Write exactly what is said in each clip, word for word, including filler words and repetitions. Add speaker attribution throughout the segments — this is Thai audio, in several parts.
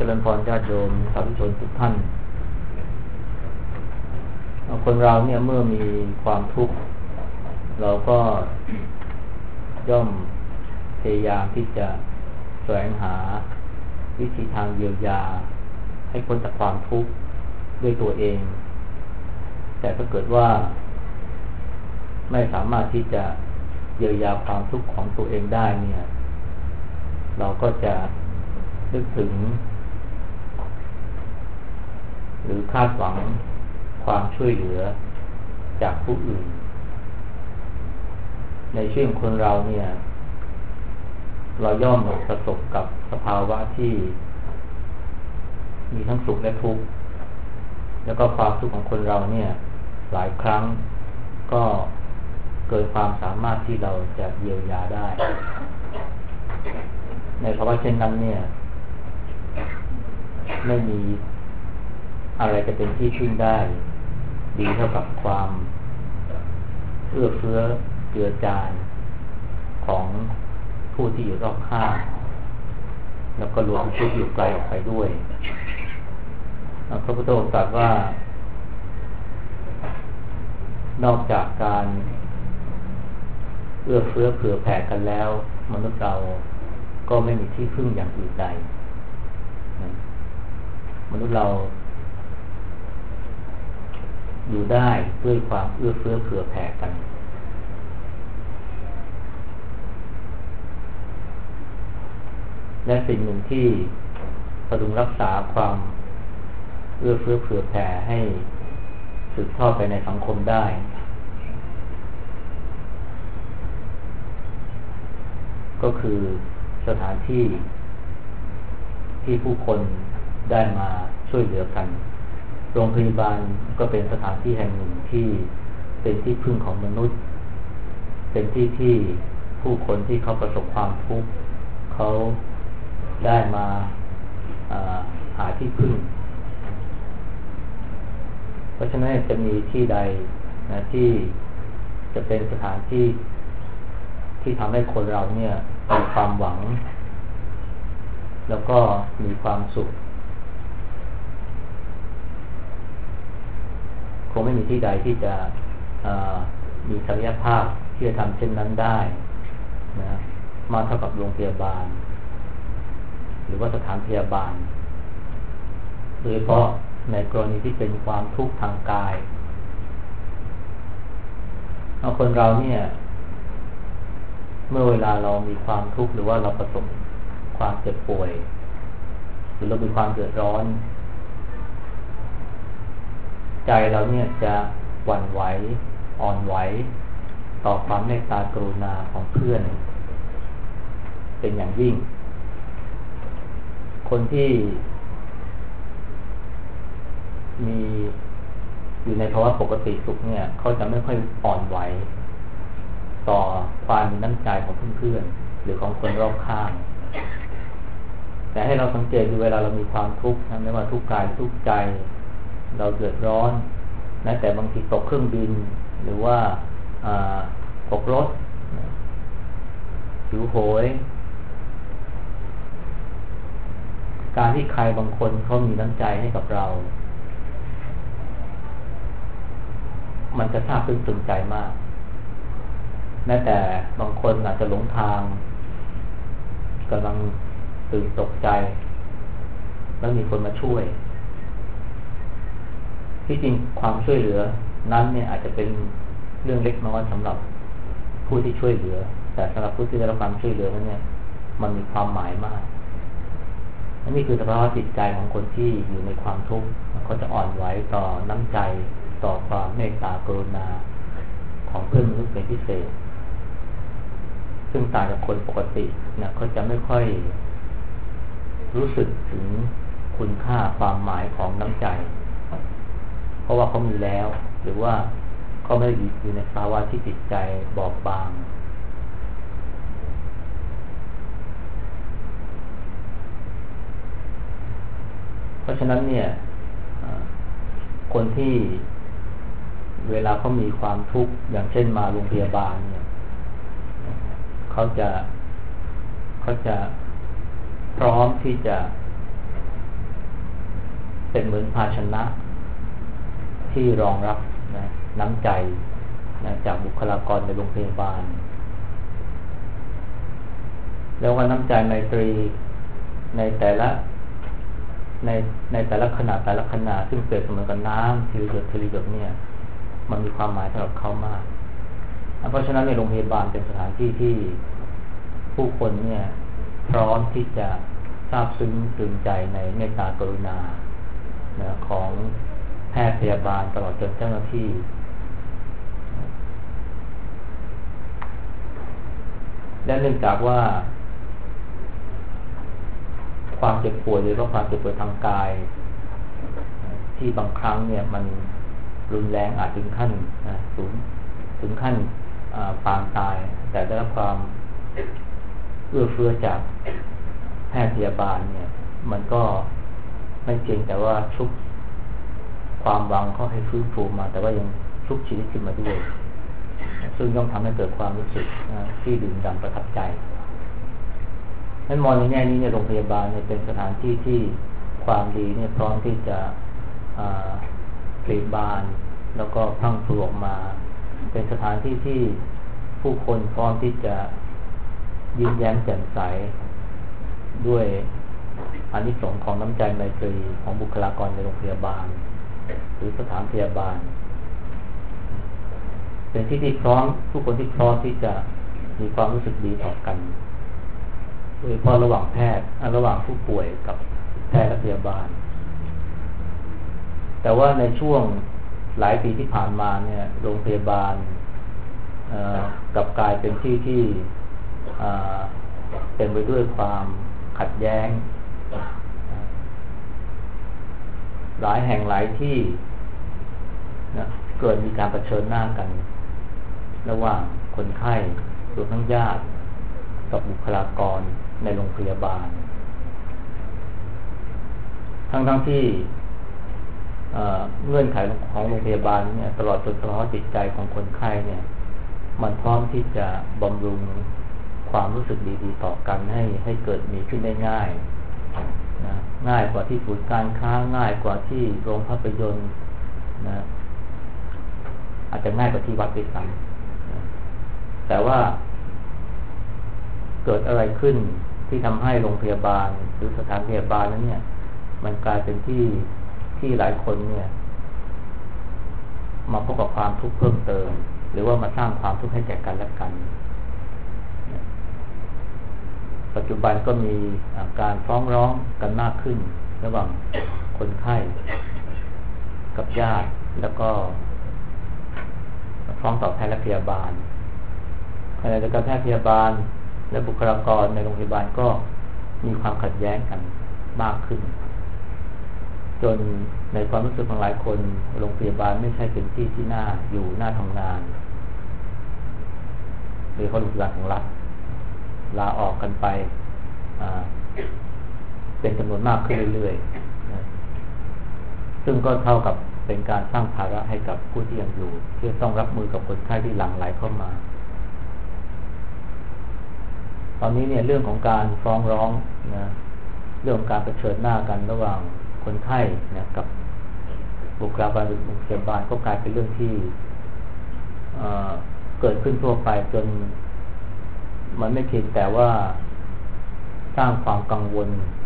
Speaker 1: ริญพรญาติโยมสาธุชนทุกท่านคนเราเนี่ยเมื่อมีความทุกข์เราก็ย่อมพยายามที่จะแสวงหาวิธีทางเยียวยาให้พ้นจากความทุกข์ด้วยตัวเองแต่ถ้าเกิดว่าไม่สามารถที่จะเยียวยาความทุกข์ของตัวเองได้เนี่ยเราก็จะนึกถึงหรือคาดหวังความช่วยเหลือจากผู้อื่นในชีวิตของคนเราเนี่ยเราย่อมประสบกับสภาวะที่มีทั้งสุขและทุกข์แล้วก็ความทุกข์ของคนเราเนี่ยหลายครั้งก็เกินความสามารถที่เราจะเยียวยาได้ในภาวะเช่นนั้นเนี่ยไม่มีอะไรจะเป็นที่พึ่งได้ดีเท่ากับความเอื้อเฟื้อเจือจานของผู้ที่อยู่รอบข้างแล้วก็รวมผู้ที่อยู่ไกลออกไปด้วยพระพุทธองค์ตรัสว่านอกจากการเอื้อเฟื้อเผื่อแผ่กันแล้วมนุษย์เราก็ไม่มีที่พึ่งอย่างอื่นใดมนุษย์เราอยู่ได้ด้วยความเอื้อเฟื้อเผื่อแผ่กันและสิ่งหนึ่งที่พดุงรักษาความเอื้อเฟื้อเผื่อแผ่ให้สืบทอดไปในสังคมได้ก็คือสถานที่ที่ผู้คนได้มาช่วยเหลือกันโรงพยาบาลก็เป็นสถานที่แห่งหนึ่งที่เป็นที่พึ่งของมนุษย์เป็นที่ที่ผู้คนที่เขาประสบความทุกข์เขาได้มาหาที่พึ่งเพราะฉะนั้นจะมีที่ใดนะที่จะเป็นสถานที่ที่ทำให้คนเราเนี่ยมีความหวังแล้วก็มีความสุขคงไม่มีที่ใดที่จะมีศักยภาพที่จะทำเช่นนั้นได้นะมากเท่ากับโรงพยาบาลหรือว่าสถานพยาบาลโดยเฉพาะในกรณีที่เป็นความทุกข์ทางกายเอาคนเราเนี่ยเมื่อเวลาเรามีความทุกข์หรือว่าเราประสบความเจ็บป่วยหรือเรามีความเดือดร้อนใจเราเนี่ยจะหวั่นไหวอ่อนไหวต่อความเมตตากรุณาของเพื่อนเป็นอย่างยิ่งคนที่มีอยู่ในภาวะปกติสุขเนี่ยเขาจะไม่ค่อยอ่อนไหวต่อความมีน้ำใจของเพื่อนๆหรือของคนรอบข้างแต่ให้เราสังเกตดูเวลาเรามีความทุกข์ไม่ว่าทุกข์กายทุกข์ใจเราเดือดร้อนนะแต่บางทีตกเครื่องบินหรือว่าตกรถหิวโหยการที่ใครบางคนเขามีน้ำใจให้กับเรามันจะซาบซึ้งตึงใจมากแม้แต่บางคนอาจจะหลงทางกำลังตื่นตกใจแล้วมีคนมาช่วยที่จริงความช่วยเหลือนั้นเนี่ยอาจจะเป็นเรื่องเล็กน้อยสำหรับผู้ที่ช่วยเหลือแต่สำหรับผู้ที่ได้รับความช่วยเหลือนั้นเนี่ยมันมีความหมายมากอันนี้คือสภาวะจิตใจของคนที่อยู่ในความทุกข์เขาจะอ่อนไหวต่อน้ำใจต่อความเมตตากรุณาของเพื่อนมนุษย์เป็นพิเศษซึ่งต่างจากคนปกติเนี่ยเขาจะไม่ค่อยรู้สึกถึงคุณค่าความหมายของน้ำใจเพราะว่าเขามีแล้วหรือว่าเขาไม่ได้อยู่ในภาวะที่จิตใจบอบบางเพราะฉะนั้นเนี่ยคนที่เวลาเขามีความทุกข์อย่างเช่นมาโรงพยาบาลเนี่ยเขาจะเขาจะพร้อมที่จะเป็นเหมือนภาชนะที่รองรับนะน้ำใจนะจากบุคลากรในโรงพยาบาลแล้วว่าน้ำใจไมตรีในแต่ละในในแต่ละขณะแต่ละขณะซึ่งเปรียบเสมือนกับน้ำทีละหยดทีละหยดเนี่ยมันมีความหมายสำหรับเขามากเพราะฉะนั้นในโรงพยาบาลเป็นสถานที่ที่ผู้คนเนี่ยพร้อมที่จะซาบซึ้งตึงใจในเมตตากรุณานะของแพทย์พยาบาลตลอดจนเจ้าหน้าที่และเนื่องจากว่าความเจ็บป่วยหรือว่าความเจ็บป่วยทางกายที่บางครั้งเนี่ยมันรุนแรงอาจถึงขั้นสูงถึงขั้นปางตายแต่ได้รับความเอื้อเฟื้อจากแพทย์พยาบาลเนี่ยมันก็ไม่เพียงแต่ว่าชุบความหวังเขาให้ฟื้นฟูมาแต่ว่ายังชุบชีวิตขึ้นมาด้วยซึ่งต้องทำให้เกิดความรู้สึกที่ดื่มด่ำประทับใจนั้นมองในแง่นี้เนี่ยโรงพยาบาลเนี่ยเป็นสถานที่ที่ความดีเนี่ยพร้อมที่จะผลิบานแล้วก็พรั่งพรูออกมาเป็นสถานที่ที่ผู้คนพร้อมที่จะยิ้มแย้มแจ่มใสด้วยอานิสงส์ของน้ำใจไมตรีของบุคลากรในโรงพยาบาลหรือสถานพยาบาลเป็นที่ที่พร้อมผู้คนที่พร้อมที่จะมีความรู้สึกดีต่อกันโดยเฉพาะระหว่างแพทย์ระหว่างผู้ป่วยกับแพทย์และพยาบาลแต่ว่าในช่วงหลายปีที่ผ่านมาเนี่ยโรงพยาบาลกลับกลายเป็นที่ที่เต็มไปด้วยความขัดแย้งหลายแห่งหลายที่นะเกิดมีการเผชิญหน้ากันระหว่างคนไข้รวมทั้งญาติกับบุคลากรในโรงพยาบาลทั้งทั้งที่เงื่อนไขของโรงพยาบาลเนี่ยตลอดจนสภาวะจิตใจของคนไข้เนี่ยมันพร้อมที่จะบำรุงความรู้สึกดีๆต่อกันให้ให้เกิดมีขึ้นได้ง่ายนะง่ายกว่าที่ศูนย์การค้าง่ายกว่าที่โรงภาพยนตร์นะอาจจะง่ายกว่าที่วัดด้วยซ้ำนะแต่ว่าเกิดอะไรขึ้นที่ทำให้โรงพยาบาลหรือสถานพยาบาลนั้นเนี่ยมันกลายเป็นที่ที่หลายคนเนี่ยมาพบกับความทุกข์เพิ่มเติมหรือว่ามาสร้างความทุกข์ให้แก่กันและกันปัจจุบันก็มีการฟ้องร้องกันมากขึ้นระหว่างคนไข้กับญาติแล้วก็ฟ้องต่อแพทย์และพยาบาลขณะเดียวกันแพทย์พยาบาลและบุคลากรในโรงพยาบาลก็มีความขัดแย้งกันมากขึ้นจนในความรู้สึกของหลายคนโรงพยาบาลไม่ใช่เป็นที่ที่น่าอยู่น่าทำงานหรือเขาโรงพยาบาลของรัฐลาออกกันไปเป็นจำนวนมากขึ้นเรื่อยๆซึ่งก็เท่ากับเป็นการสร้างภาระให้กับผู้ที่ยังอยู่ที่ต้องรับมือกับคนไข้ที่หลั่งไหลเข้ามาตอนนี้เนี่ยเรื่องของการฟ้องร้องนะเรื่องของการเผชิญหน้ากันระหว่างคนไข้นะกับบุคลากรในโรงพยาบาลก็กลายเป็นเรื่องที่เอ่อเกิดขึ้นทั่วไปจนมันไม่เพียงแต่ว่าสร้างความกังวล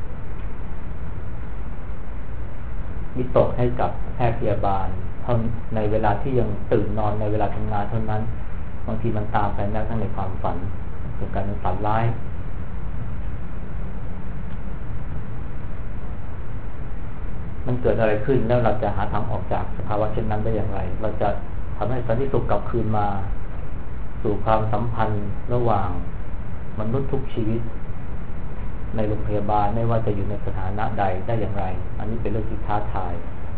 Speaker 1: วิตกให้กับแพทย์พยาบาลเท่าในเวลาที่ยังตื่นนอนในเวลาทำงานเท่านั้นบางทีมันตามไปแม้กระทั่งในความฝันเป็นการฝันร้ายมันเกิดอะไรขึ้นแล้วเราจะหาทางออกจากสภาวะเช่นนั้นได้อย่างไรเราจะทำให้สันติสุขกลับคืนมาสู่ความสัมพันธ์ระหว่างมนุษย์ทุกชีวิตในโรงพยาบาลไม่ว่าจะอยู่ในสถานะใดได้อย่างไรอันนี้เป็นเรื่องที่ท้าทาย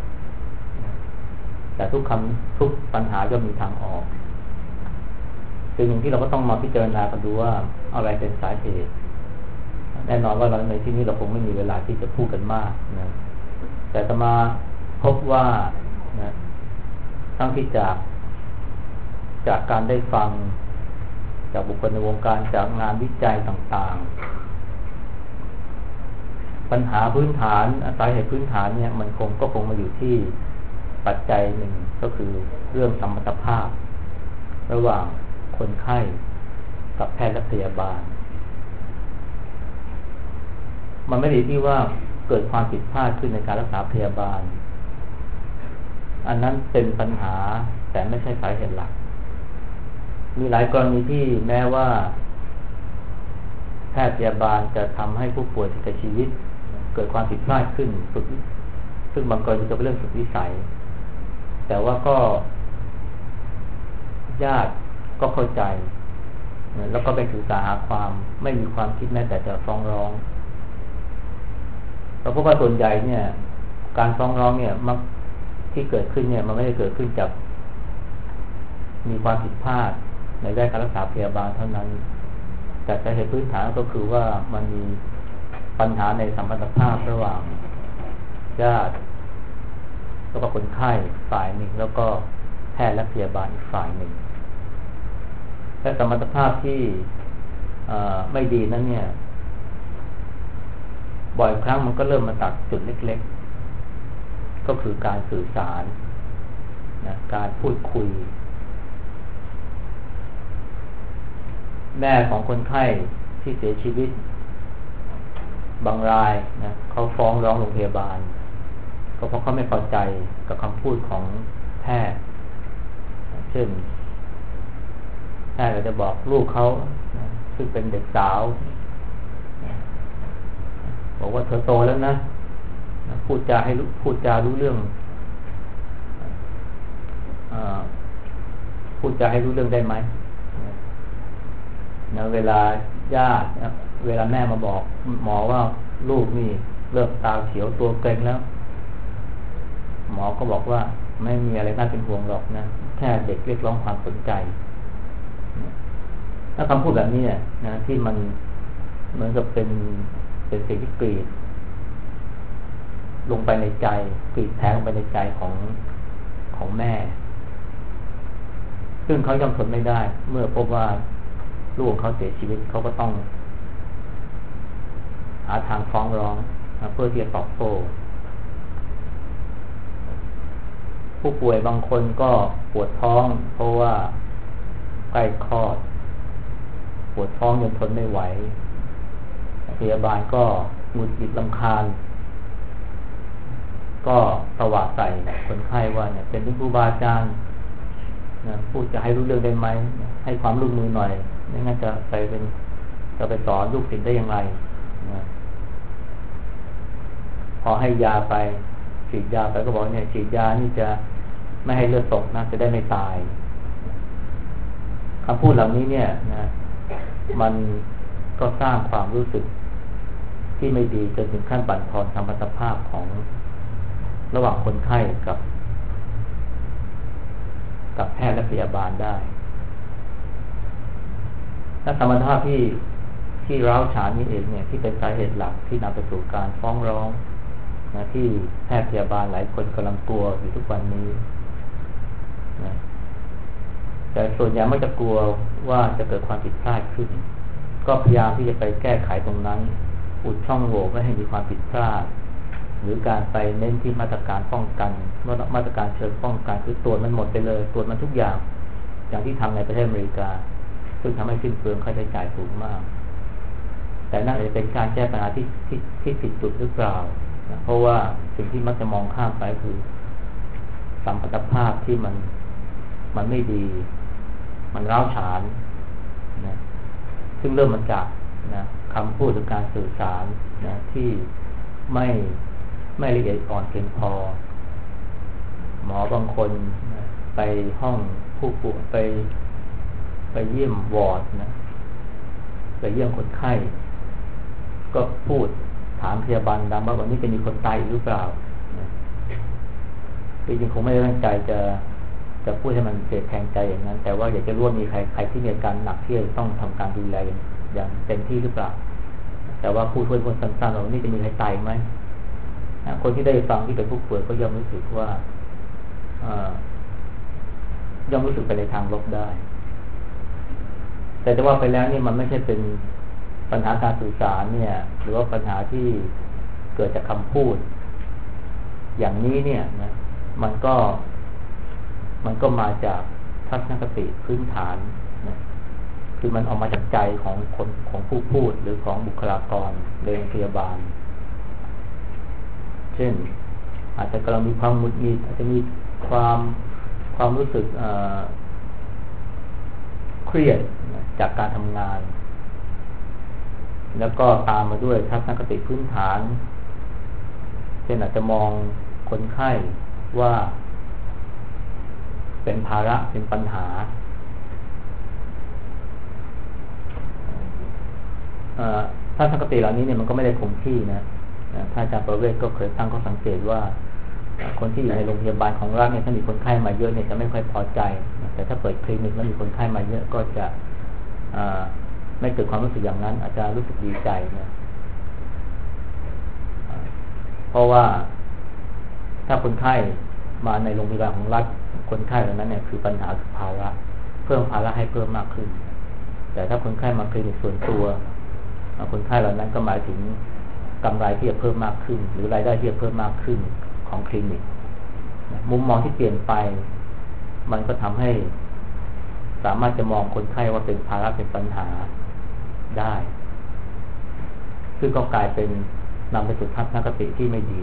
Speaker 1: แต่ทุกคำทุกปัญหาย่อมมีทางออกเป็นอย่างที่เราก็ต้องมาพิจารณากันดูว่าอะไรเป็นสาเหตุแน่นอนว่าเราในที่นี้เราคงไม่มีเวลาที่จะพูดกันมากนะแต่จะมาพบว่านะทั้งที่จากจากการได้ฟังจากบุคคลในวงการจากงานวิจัยต่างปัญหาพื้นฐานสาเหตุพื้นฐานเนี่ยมันคงก็คงมาอยู่ที่ปัจจัยหนึ่งก็คือเรื่องสมรรถภาพระหว่างคนไข้กับแพทย์และพยาบาลมันไม่ได้ที่ว่าเกิดความผิดพลาดขึ้นในการรักษาพยาบาลอันนั้นเป็นปัญหาแต่ไม่ใช่สาเหตุหลักมีหลายกรณีที่แม้ว่าแพทย์พยาบาลจะทำให้ผู้ป่วยเสียชีวิตเกิดความผิดพลาดขึ้นสุดซึ่งบางกรณีจะเป็นเรื่องสุดวิสัยแต่ว่าก็ญาติก็เข้าใจแล้วก็ไปศึกษาหาความไม่มีความคิดแม้แต่จะฟ้องร้องเราพบว่าส่วนใหญ่เนี่ยการฟ้องร้องเนี่ยมักที่เกิดขึ้นเนี่ยมันไม่ได้เกิดขึ้นจากมีความผิดพลาดในด้านการรักษาพยาบาลเท่านั้นแต่สาเหตุพื้นฐานก็คือว่ามันมีปัญหาในสัมพันธภาพระหว่างญาติแล้วก็คนไข้ฝ่ายหนึ่งแล้วก็แพทย์และพยาบาลอีกฝ่ายหนึ่งและสัมพันธภาพที่ไม่ดีนั้นเนี่ยบ่อยครั้งมันก็เริ่มมาจากจุดเล็กๆก็คือการสื่อสารนะการพูดคุยแม่ของคนไข้ที่เสียชีวิตบางรายนะเขาฟ้องร้องโรงพยาบาลก็เพราะเขาไม่พอใจกับคำพูดของแพทย์เช่นแพทย์ก็จะบอกลูกเขานะซึ่งเป็นเด็กสาวบอกว่าเธอโตแล้วนะพูดจาให้พูดจารู้เรื่องพูดจาให้รู้เรื่องได้ไหมนะเวลาญาตินะเวลาแม่มาบอกหมอว่าลูกนี่เริ่มตาเขียวตัวเกร็งแล้วหมอก็บอกว่าไม่มีอะไรน่าเป็นห่วงหรอกนะแค่เด็กเรียกร้องความสนใจถ้าคำพูดแบบนี้เนี่ยนะที่มันเหมือนกับเป็นเป็นสิ่งที่กรีดลงไปในใจกรีดแทงลงไปในใจของของแม่ซึ่งเขาย่อมทนไม่ได้เมื่อพบว่าลูกของเขาเสียชีวิตเขาก็ต้องหาทางฟ้องร้องเพื่อที่จะตอบโต้ผู้ป่วยบางคนก็ปวดท้องเพราะว่าใกล้คลอดปวดท้องจนทนไม่ไหวพยาบาลก็หงุดหงิดรำคาญก็ตวาดใส่คนไข้ว่าเนี่ยเป็นครูบาอาจารย์นะพูดจะให้รู้เรื่องได้ไหมให้ความร่วมมือหน่อยไม่งั้นจะไปเป็นจะไปสอนลูกศิษย์ได้อย่างไรนะพอให้ยาไปฉีดยาไปก็บอกเนี่ยฉีดยานี่จะไม่ให้เลือดตกนะจะได้ไม่ตายคำพูดเหล่านี้เนี่ยนะมันก็สร้างความรู้สึกที่ไม่ดีจนถึงขั้นบั่นทอนสมรรถภาพของระหว่างคนไข้กับกับแพทย์และพยาบาลได้และสมรรถภาพที่ที่ร้าวฉานนี้เองเนี่ยที่เป็นสาเหตุหลักที่นำไปสู่การฟ้องร้องนะที่แพทย์พยาบาลหลายคนกำลังกลัวอยู่ทุกวันนี้นะแต่ส่วนใหญ่ไม่จะกลัวว่าจะเกิดความผิดพลาดขึ้นก็พยายามที่จะไปแก้ไขตรงนั้นอุดช่องโหว่ไม่ให้มีความผิดพลาดหรือการไปเน้นที่มาตรการป้องกันมาตรการเชิงป้องกันคือตรวจมันหมดไปเลยตรวจมันทุกอย่างอย่างที่ทำในประเทศอเมริกาซึ่งทำให้สิ้นเปลืองค่าใช้จ่ายสูงมากแต่นั่นอาจจะเป็นการแก้ปัญหาที่ที่ที่ผิดจุดหรือเปล่านะเพราะว่าสิ่งที่มักจะมองข้ามไปคือสัมพันธภาพที่มันมันไม่ดีมันร้าวฉานนะซึ่งเริ่มมาจากนะคำพูดหรือการสื่อสารนะที่ไม่ไม่ละเอียดอ่อนเพียงพอหมอบางคนนะไปห้องผู้ป่วยไปไปเยี่ยมวอร์ดนะไปเยี่ยมคนไข้ก็พูดถามพยาบาลดังว่าวันนี้จะมีคนตายหรือเปล่านะจริงๆคงไม่ได้ตั้งใจจะจะพูดให้มันเสียแทงใจอย่างนั้นแต่ว่าอยากจะรู้ว่ามีใครใครที่มีอาการหนักที่จะต้องทำการดูแลอย่างอย่างเต็มที่หรือเปล่าแต่ว่าพูดคนคนสั้นๆว่าวันนี้จะมีใครตายไหมคนที่ได้ฟังที่เป็นผู้ป่วยก็ย่อมรู้สึกว่าย่อมรู้สึกไปในทางลบได้แต่จะว่าไปแล้วนี่มันไม่ใช่เป็นปัญหาการสื่อสารเนี่ยหรือว่าปัญหาที่เกิดจากคำพูดอย่างนี้เนี่ยนะมันก็มันก็มาจากทัศนคติพื้นฐานนะคือมันออกมาจากใจของคนของผู้พูดหรือของบุคลากรโรงพยาบาลเช่นอาจจะกำลังมีความหงุดหงิดอาจจะมีความความรู้สึกเครียดจากการทำงานแล้วก็ตามมาด้วยทัศนคติพื้นฐานเช่นอาจจะมองคนไข้ว่าเป็นภาระเป็นปัญหาทัศนคติเหล่านี้เนี่ยมันก็ไม่ได้คงที่นะท่านอาจารย์ประเวศก็เคยตั้งข้อสังเกตว่าคนที่อยู่ในโรงพยาบาลของรัฐเนี่ยถ้ามีคนไข้มาเยอะเนี่ยจะไม่ค่อยพอใจแต่ถ้าเปิดคลินิกแล้วมีคนไข้มาเยอะก็จะไม่เกิดความรู้สึกอย่างนั้นอาจจะรู้สึกดีใจนะเพราะว่าถ้าคนไข้มาในโรงพยาบาลของรัฐคนไข้เหล่านั้นเนี่ยคือปัญหาคือภาระเพิ่มภาระให้เพิ่มมากขึ้นแต่ถ้าคนไข้มาคลินิกส่วนตัวคนไข้เหล่านั้นก็หมายถึงกำไรที่จะเพิ่มมากขึ้นหรือรายได้ที่จะเพิ่มมากขึ้นของคลินิกมุมมองที่เปลี่ยนไปมันก็ทำให้สามารถจะมองคนไข้ว่าเป็นภาระเป็นปัญหาได้ซึ่งก็กลายเป็นนำไปสู่ทัศนคติที่ไม่ดี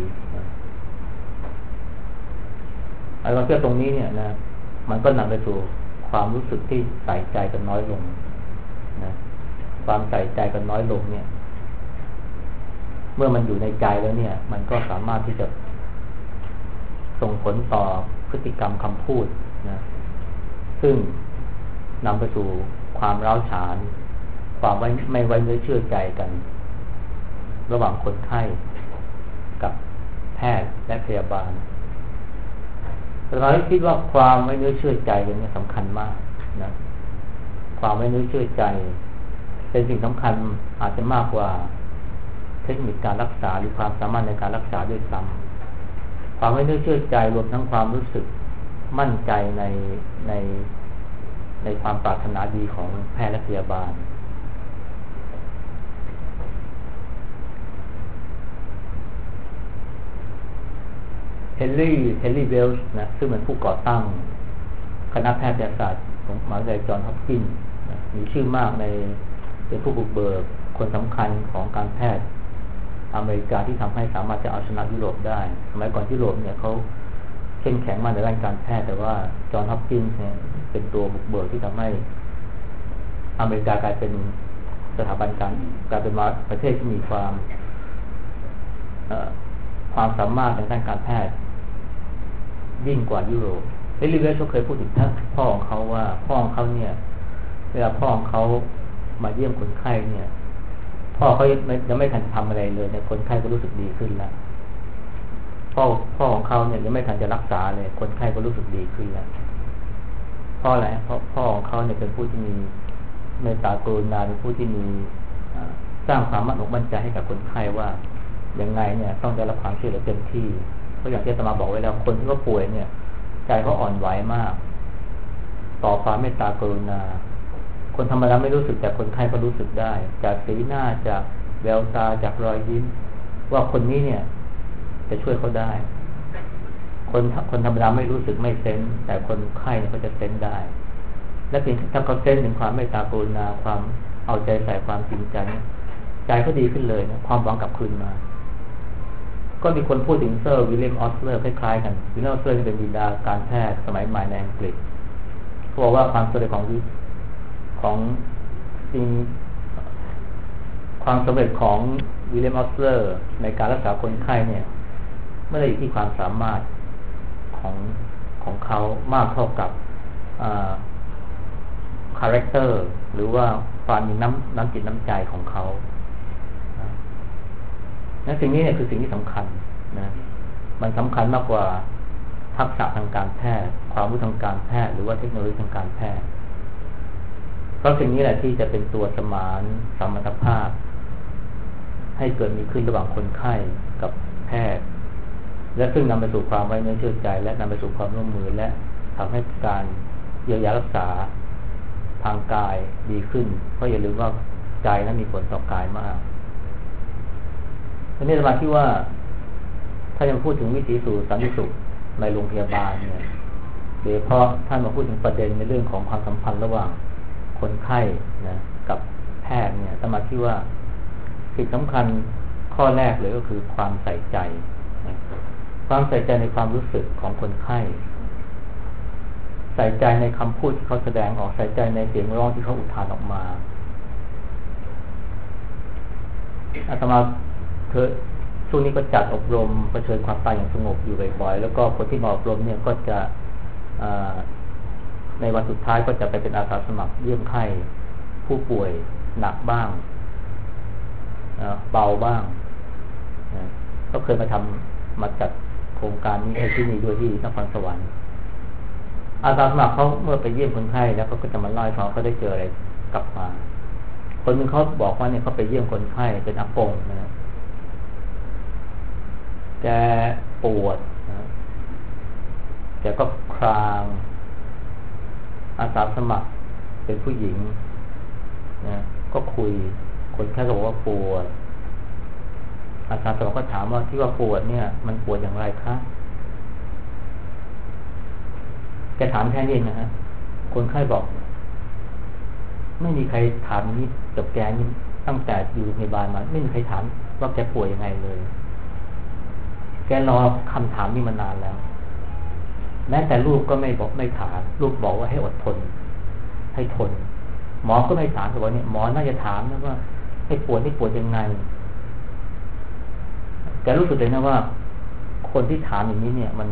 Speaker 1: ไอ้ความเชื่อตรงนี้เนี่ยนะมันก็นำไปสู่ความรู้สึกที่ใส่ใจกันน้อยลงนะความใส่ใจกันน้อยลงเนี่ยเมื่อมันอยู่ในใจแล้วเนี่ยมันก็สามารถที่จะส่งผลต่อพฤติกรรมคำพูดนะซึ่งนำไปสู่ความร้าวฉานความไม่ไม่ไว้เนื้อเชื่อใจกันระหว่างคนไข้กับแพทย์และพยาบาลเราคิดว่าความไว้เนื้อเชื่อใจกันเนี่ยสำคัญมากนะความไว้เนื้อเชื่อใจเป็นสิ่งสำคัญอาจจะมากกว่าเทคนิคการรักษาหรือความสามารถในการรักษาด้วยซ้ำความไว้เนื้อเชื่อใจรวมทั้งความรู้สึกมั่นใจในในในความปรารถนาดีของแพทย์และพยาบาลเฮนรี่เฮนรี่เวลส์นะซึ่งเป็นผู้ก่อตั้งคณะแพทยศาสตร์ของมหาวิทยาลัยจอห์นฮอปกินส์มีชื่อมากในเป็นผู้บุกเบิกคนสำคัญของการแพทย์อเมริกาที่ทำให้สามารถจะเอาชนะยุโรปได้สมัยก่อนยุโรปเนี่ยเขาเข้มแข็งมากในด้านการแพทย์แต่ว่าจอห์นฮอปกินส์เนี่ยเป็นตัวบุกเบิกที่ทำให้อเมริกากลายเป็นสถาบันการกลายเป็นประเทศที่มีความความสามารถในด้านการแพทย์ยิ่งกว่ายุโรปเฮนรี่เวลส์เขาเคยพูดถึงพ่อของเขาว่าพ่อของเขาเนี่ยเวลาพ่อของเขามาเยี่ยมคนไข้เนี่ยพ่อเขายังไม่ทันทำอะไรเลยเนี่ยคนไข้ก็รู้สึกดีขึ้นแล้วพ่อพ่อของเขาเนี่ยยังไม่ทันจะรักษาเลยคนไข้ก็รู้สึกดีขึ้นแล้วเพราะอะไรเพราะพ่อของเขาเนี่ยเป็นผู้ที่มีเมตตากรุณาเป็นผู้ที่มีสร้างความมั่นอกมั่นใจให้กับคนไข้ว่ายังไงเนี่ยต้องได้รับความช่วยเหลือเต็มที่เพราะอย่างที่อาตมาบอกไว้แล้วคนที่เขาป่วยเนี่ยใจเขาอ่อนไหวมากต่อความเมตตากรุณาคนธรรมดาไม่รู้สึกแต่คนไข้ก็รู้สึกได้จากสีหน้าจากแววตาจากรอยยิ้มว่าคนนี้เนี่ยจะช่วยเขาได้คนคนธรรมดาไม่รู้สึกไม่เซนส์แต่คนไข้เนี่ยเขาจะเซนส์ได้และเพียงถ้าเขาเซนส์ถึงความเมตตากรุณาความเอาใจใส่ความจริงใจใจเขาดีขึ้นเลยนะความหวังกลับคืนมาก็มีคนพูดถึงเซอร์วิลเลียมออสเลอร์คล้ายๆกันวิลเลียมออสเลอร์เป็นบิดาการแพทย์สมัยใหม่ในอังกฤษเขาบอกว่าความสำเร็จของของจริงความสำเร็จของวิลเลียมออสเลอร์ในการรักษาคนไข้เนี่ยไม่ได้อยู่ที่ความสามารถของของเขามากเท่ากับคาแรคเตอร์หรือว่าความมีน้ำน้ำจิตน้ำใจของเขานั่นสิ่งนี้เนี่ยคือสิ่งที่สำคัญนะมันสำคัญมากกว่าทักษะทางการแพทย์ความรู้ทางการแพทย์หรือว่าเทคโนโลยีทางการแพทย์เพราะสิ่งนี้แหละที่จะเป็นตัวสมานสมรรถภาพให้เกิดมีขึ้นระหว่างคนไข้กับแพทย์และซึ่งนำไปสู่ความไว้เนื้อเชื่อใจและนำไปสู่ความร่วมมือและทำให้การเยียวยารักษาทางกายดีขึ้นเพราะอย่าลืมว่าใจนั้นมีผลต่อกายมากในนนี้อาตมาคิดว่าถ้ายังพูดถึงวิถีสู่สันติสุขในโรงพยาบาลเนี่ยโดยเฉพาะท่านมาพูดถึงประเด็นในเรื่องของความสัมพันธ์ระหว่างคนไข้นะกับแพทย์เนี่ยอาตมาคิดว่าสิ่งสำคัญข้อแรกเลยก็คือความใส่ใจนะความใส่ใจในความรู้สึกของคนไข้ใส่ใจในคำพูดที่เขาแสดงออกใส่ใจในเสียงร้องที่เขาอุทานออกมาอาตมาเธอช่วงนี้ก็จัดอบรมเผชิญความตายอย่างสงบอยู่บ่อยๆแล้วก็คนที่มาอบรมเนี่ยก็จะในวันสุดท้ายก็จะไปเป็นอาสาสมัครเยี่ยมไข้ผู้ป่วยหนักบ้างเบาบ้างก็เคยมาทำมาจัดโครงการนี้ให้ที่นี่ด้วยที่นครสวรรค์อาสาสมัครเขาเมื่อไปเยี่ยมคนไข้แล้วเขาก็จะมาเล่าให้ฟังเขาได้เจออะไรกลับมาคนหนึ่งเขาบอกว่าเนี่ยเขาไปเยี่ยมคนไข้เป็นอากงนะแกปวดนะแกก็คลางอาสาสมัครเป็นผู้หญิงนะก็คุยคนไข้ก็บอกว่าปวดอาสาสมัครก็ถามว่าที่ว่าปวดเนี่ยมันปวดอย่างไรคะแกถามแค่นี้นะฮะคนไข้บอกไม่มีใครถามนี้กับแกนี่ตั้งแต่อยู่โรงพยาบาลมาไม่มีใครถามว่าแกป่วยยังไงเลยแกรอคำถามนี้มานานแล้วแม้แต่ลูกก็ไม่บอกไม่ถามลูกบอกว่าให้อดทนให้ทนหมอก็ไม่ถามแต่ว่าเนี่ยหมอน่าจะถามนะว่าให้ปวดให้ปวดยังไงแกรู้สึกเลยนะว่าคนที่ถามอย่างนี้เนี่ยมัน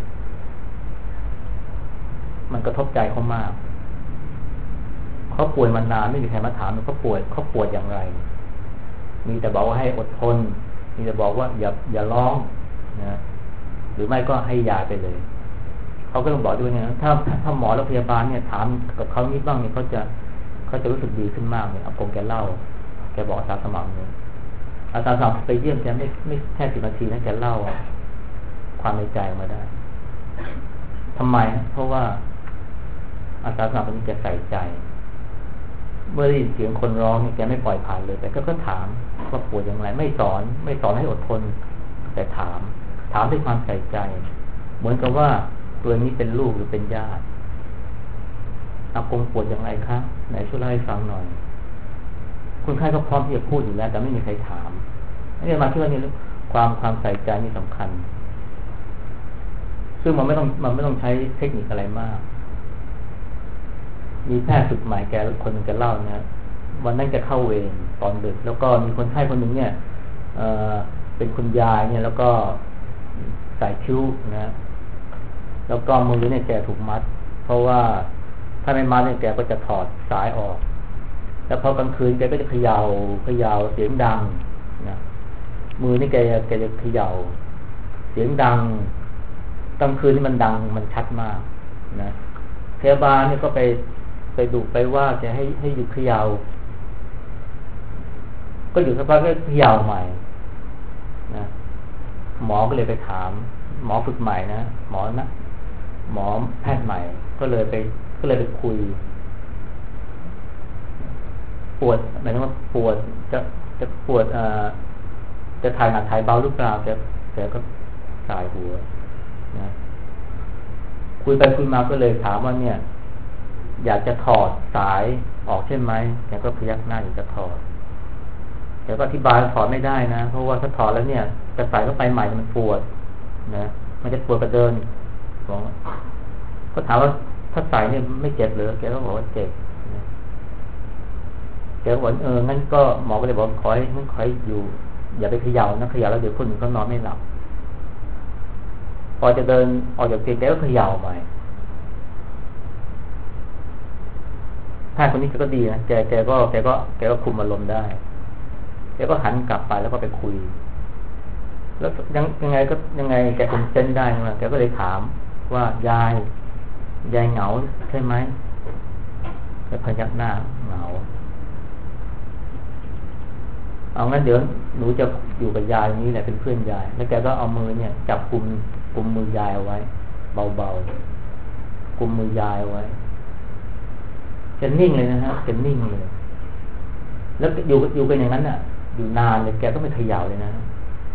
Speaker 1: มันกระทบใจเขามากเขาป่วยมานานไม่มีใครมาถามเขาป่วยเขาปวดอย่างไรมีแต่บอกว่าให้อดทนมีแต่บอกว่าอย่าอย่าร้องนะหรือไม่ก็ให้ยาไปเลยเขาก็ต้องบอกด้วยนะถ้าถ้าหมอและพยาบาลเนี่ยถามกับเขานิดบ้างเนี่ยเขาจะเขาจะรู้สึกดีขึ้นมากเนี่ยอากงแกเล่าแกบอกอาสาสมัครเนี่ยอาสาสมัครไปเยี่ยมแกไม่ไม่แค่สิบนาทีนะแกเล่าความในใจออกมาได้ทำไมเพราะว่าอาสาสมัครคนนี้แกใส่ใจเมื่อได้ยินเสียงคนร้องเนี่ยแกไม่ปล่อยผ่านเลยแต่ก็ก็ถามว่าปวดอย่างไรไม่สอนไม่สอนให้อดทนแต่ถามถามด้วยความใส่ใจเหมือนกับว่าตัวนี้เป็นลูกหรือเป็นญาติอากงปวดอย่างไรคะไหนช่วยเล่าให้ฟังหน่อยคนไข้ก็พร้อมที่จะพูดอยู่แล้วแต่ไม่มีใครถามนี่มาที่ว่านี่ความความใส่ใจนี่สำคัญซึ่งมันไม่ต้องมันไม่ต้องใช้เทคนิคอะไรมากมีแพทย์ฝึกใหม่แกคนนึงแกเล่านะวันนั้นแกเข้าเวรตอนดึกแล้วก็มีคนไข้คนหนึ่งเนี่ยเอ่อเป็นคุณยายเนี่ยแล้วก็ใส่คิ้วนะแล้วก็มือเนี่ยแกถูกมัดเพราะว่าถ้าไม่มัดเนี่ยแกก็จะถอดสายออกแล้วพอกลางคืนแกก็จะเขย่าเขย่าเสียงดังนะมือนี่แกแกจะเขย่าเสียงดังกลางคืนนี่มันดังมันชัดมากนะพยาบาลเนี่ยก็ไปไปดุไปว่าจะให้ให้หยุดเขย่าก็อยู่สักพักก็เขย่าใหม่นะหมอก็เลยไปถามหมอฝึกใหม่นะหมอนะหมอแพทย์ใหม่ก็เลยไปก็เลยไปคุยปวดหมายถึงว่าปวดจะจะปวดอ่าจะถ่ายหนักถ่ายเบาหรือเปล่าแกแกก็สายหัวนะคุยไปคุยมาก็เลยถามว่าเนี่ยอยากจะถอดสายออกใช่ไหมแกก็พยักหน้าอยากจะถอดแกก็อธิบายถอดไม่ได้นะเพราะว่าถ้าถอดแล้วเนี่ยจะใส่เข้าไปใหม่มันปวดนะมันจะปวดกระเดินบอกก็ถามว่าถ้าใส่เนี่ยไม่เจ็บหรือแกก็บอกว่าเจ็บนะแกก็บอกเอองั้นก็หมอก็เลยบอกขอให้งั้นขอให้อยู่อย่าไปเขย่านะเขย่าแล้วเดี๋ยวคนอื่นเขานอนไม่หลับพอจะเดินออกจากเตียงแกก็เขย่าใหม่แพทย์คนนี้ก็ดีนะแกแกก็แกก็แกก็คุมอารมณ์ได้แกก็หันกลับไปแล้วก็ไปคุยแล้วยังยังไงก็ยังไงแกคงเส้นได้นะแกก็เลยถามว่ายายยายเหงาใช่ไหมแกพยักหน้าเหงาเอางั้นเดี๋ยวหนูจะอยู่กับยายนี้แหละเป็นเพื่อนยายแล้วแกก็เอามือเนี่ยจับกุมกุมมือยายเอาไว้เบาๆกุมมือยายเอาไว้จะนิ่งเลยนะฮะจะนิ่งเลยแล้วอยู่อยู่กันอย่างนั้นน่ะอยู่นานเลยแกก็ไม่เขย่าเลยนะ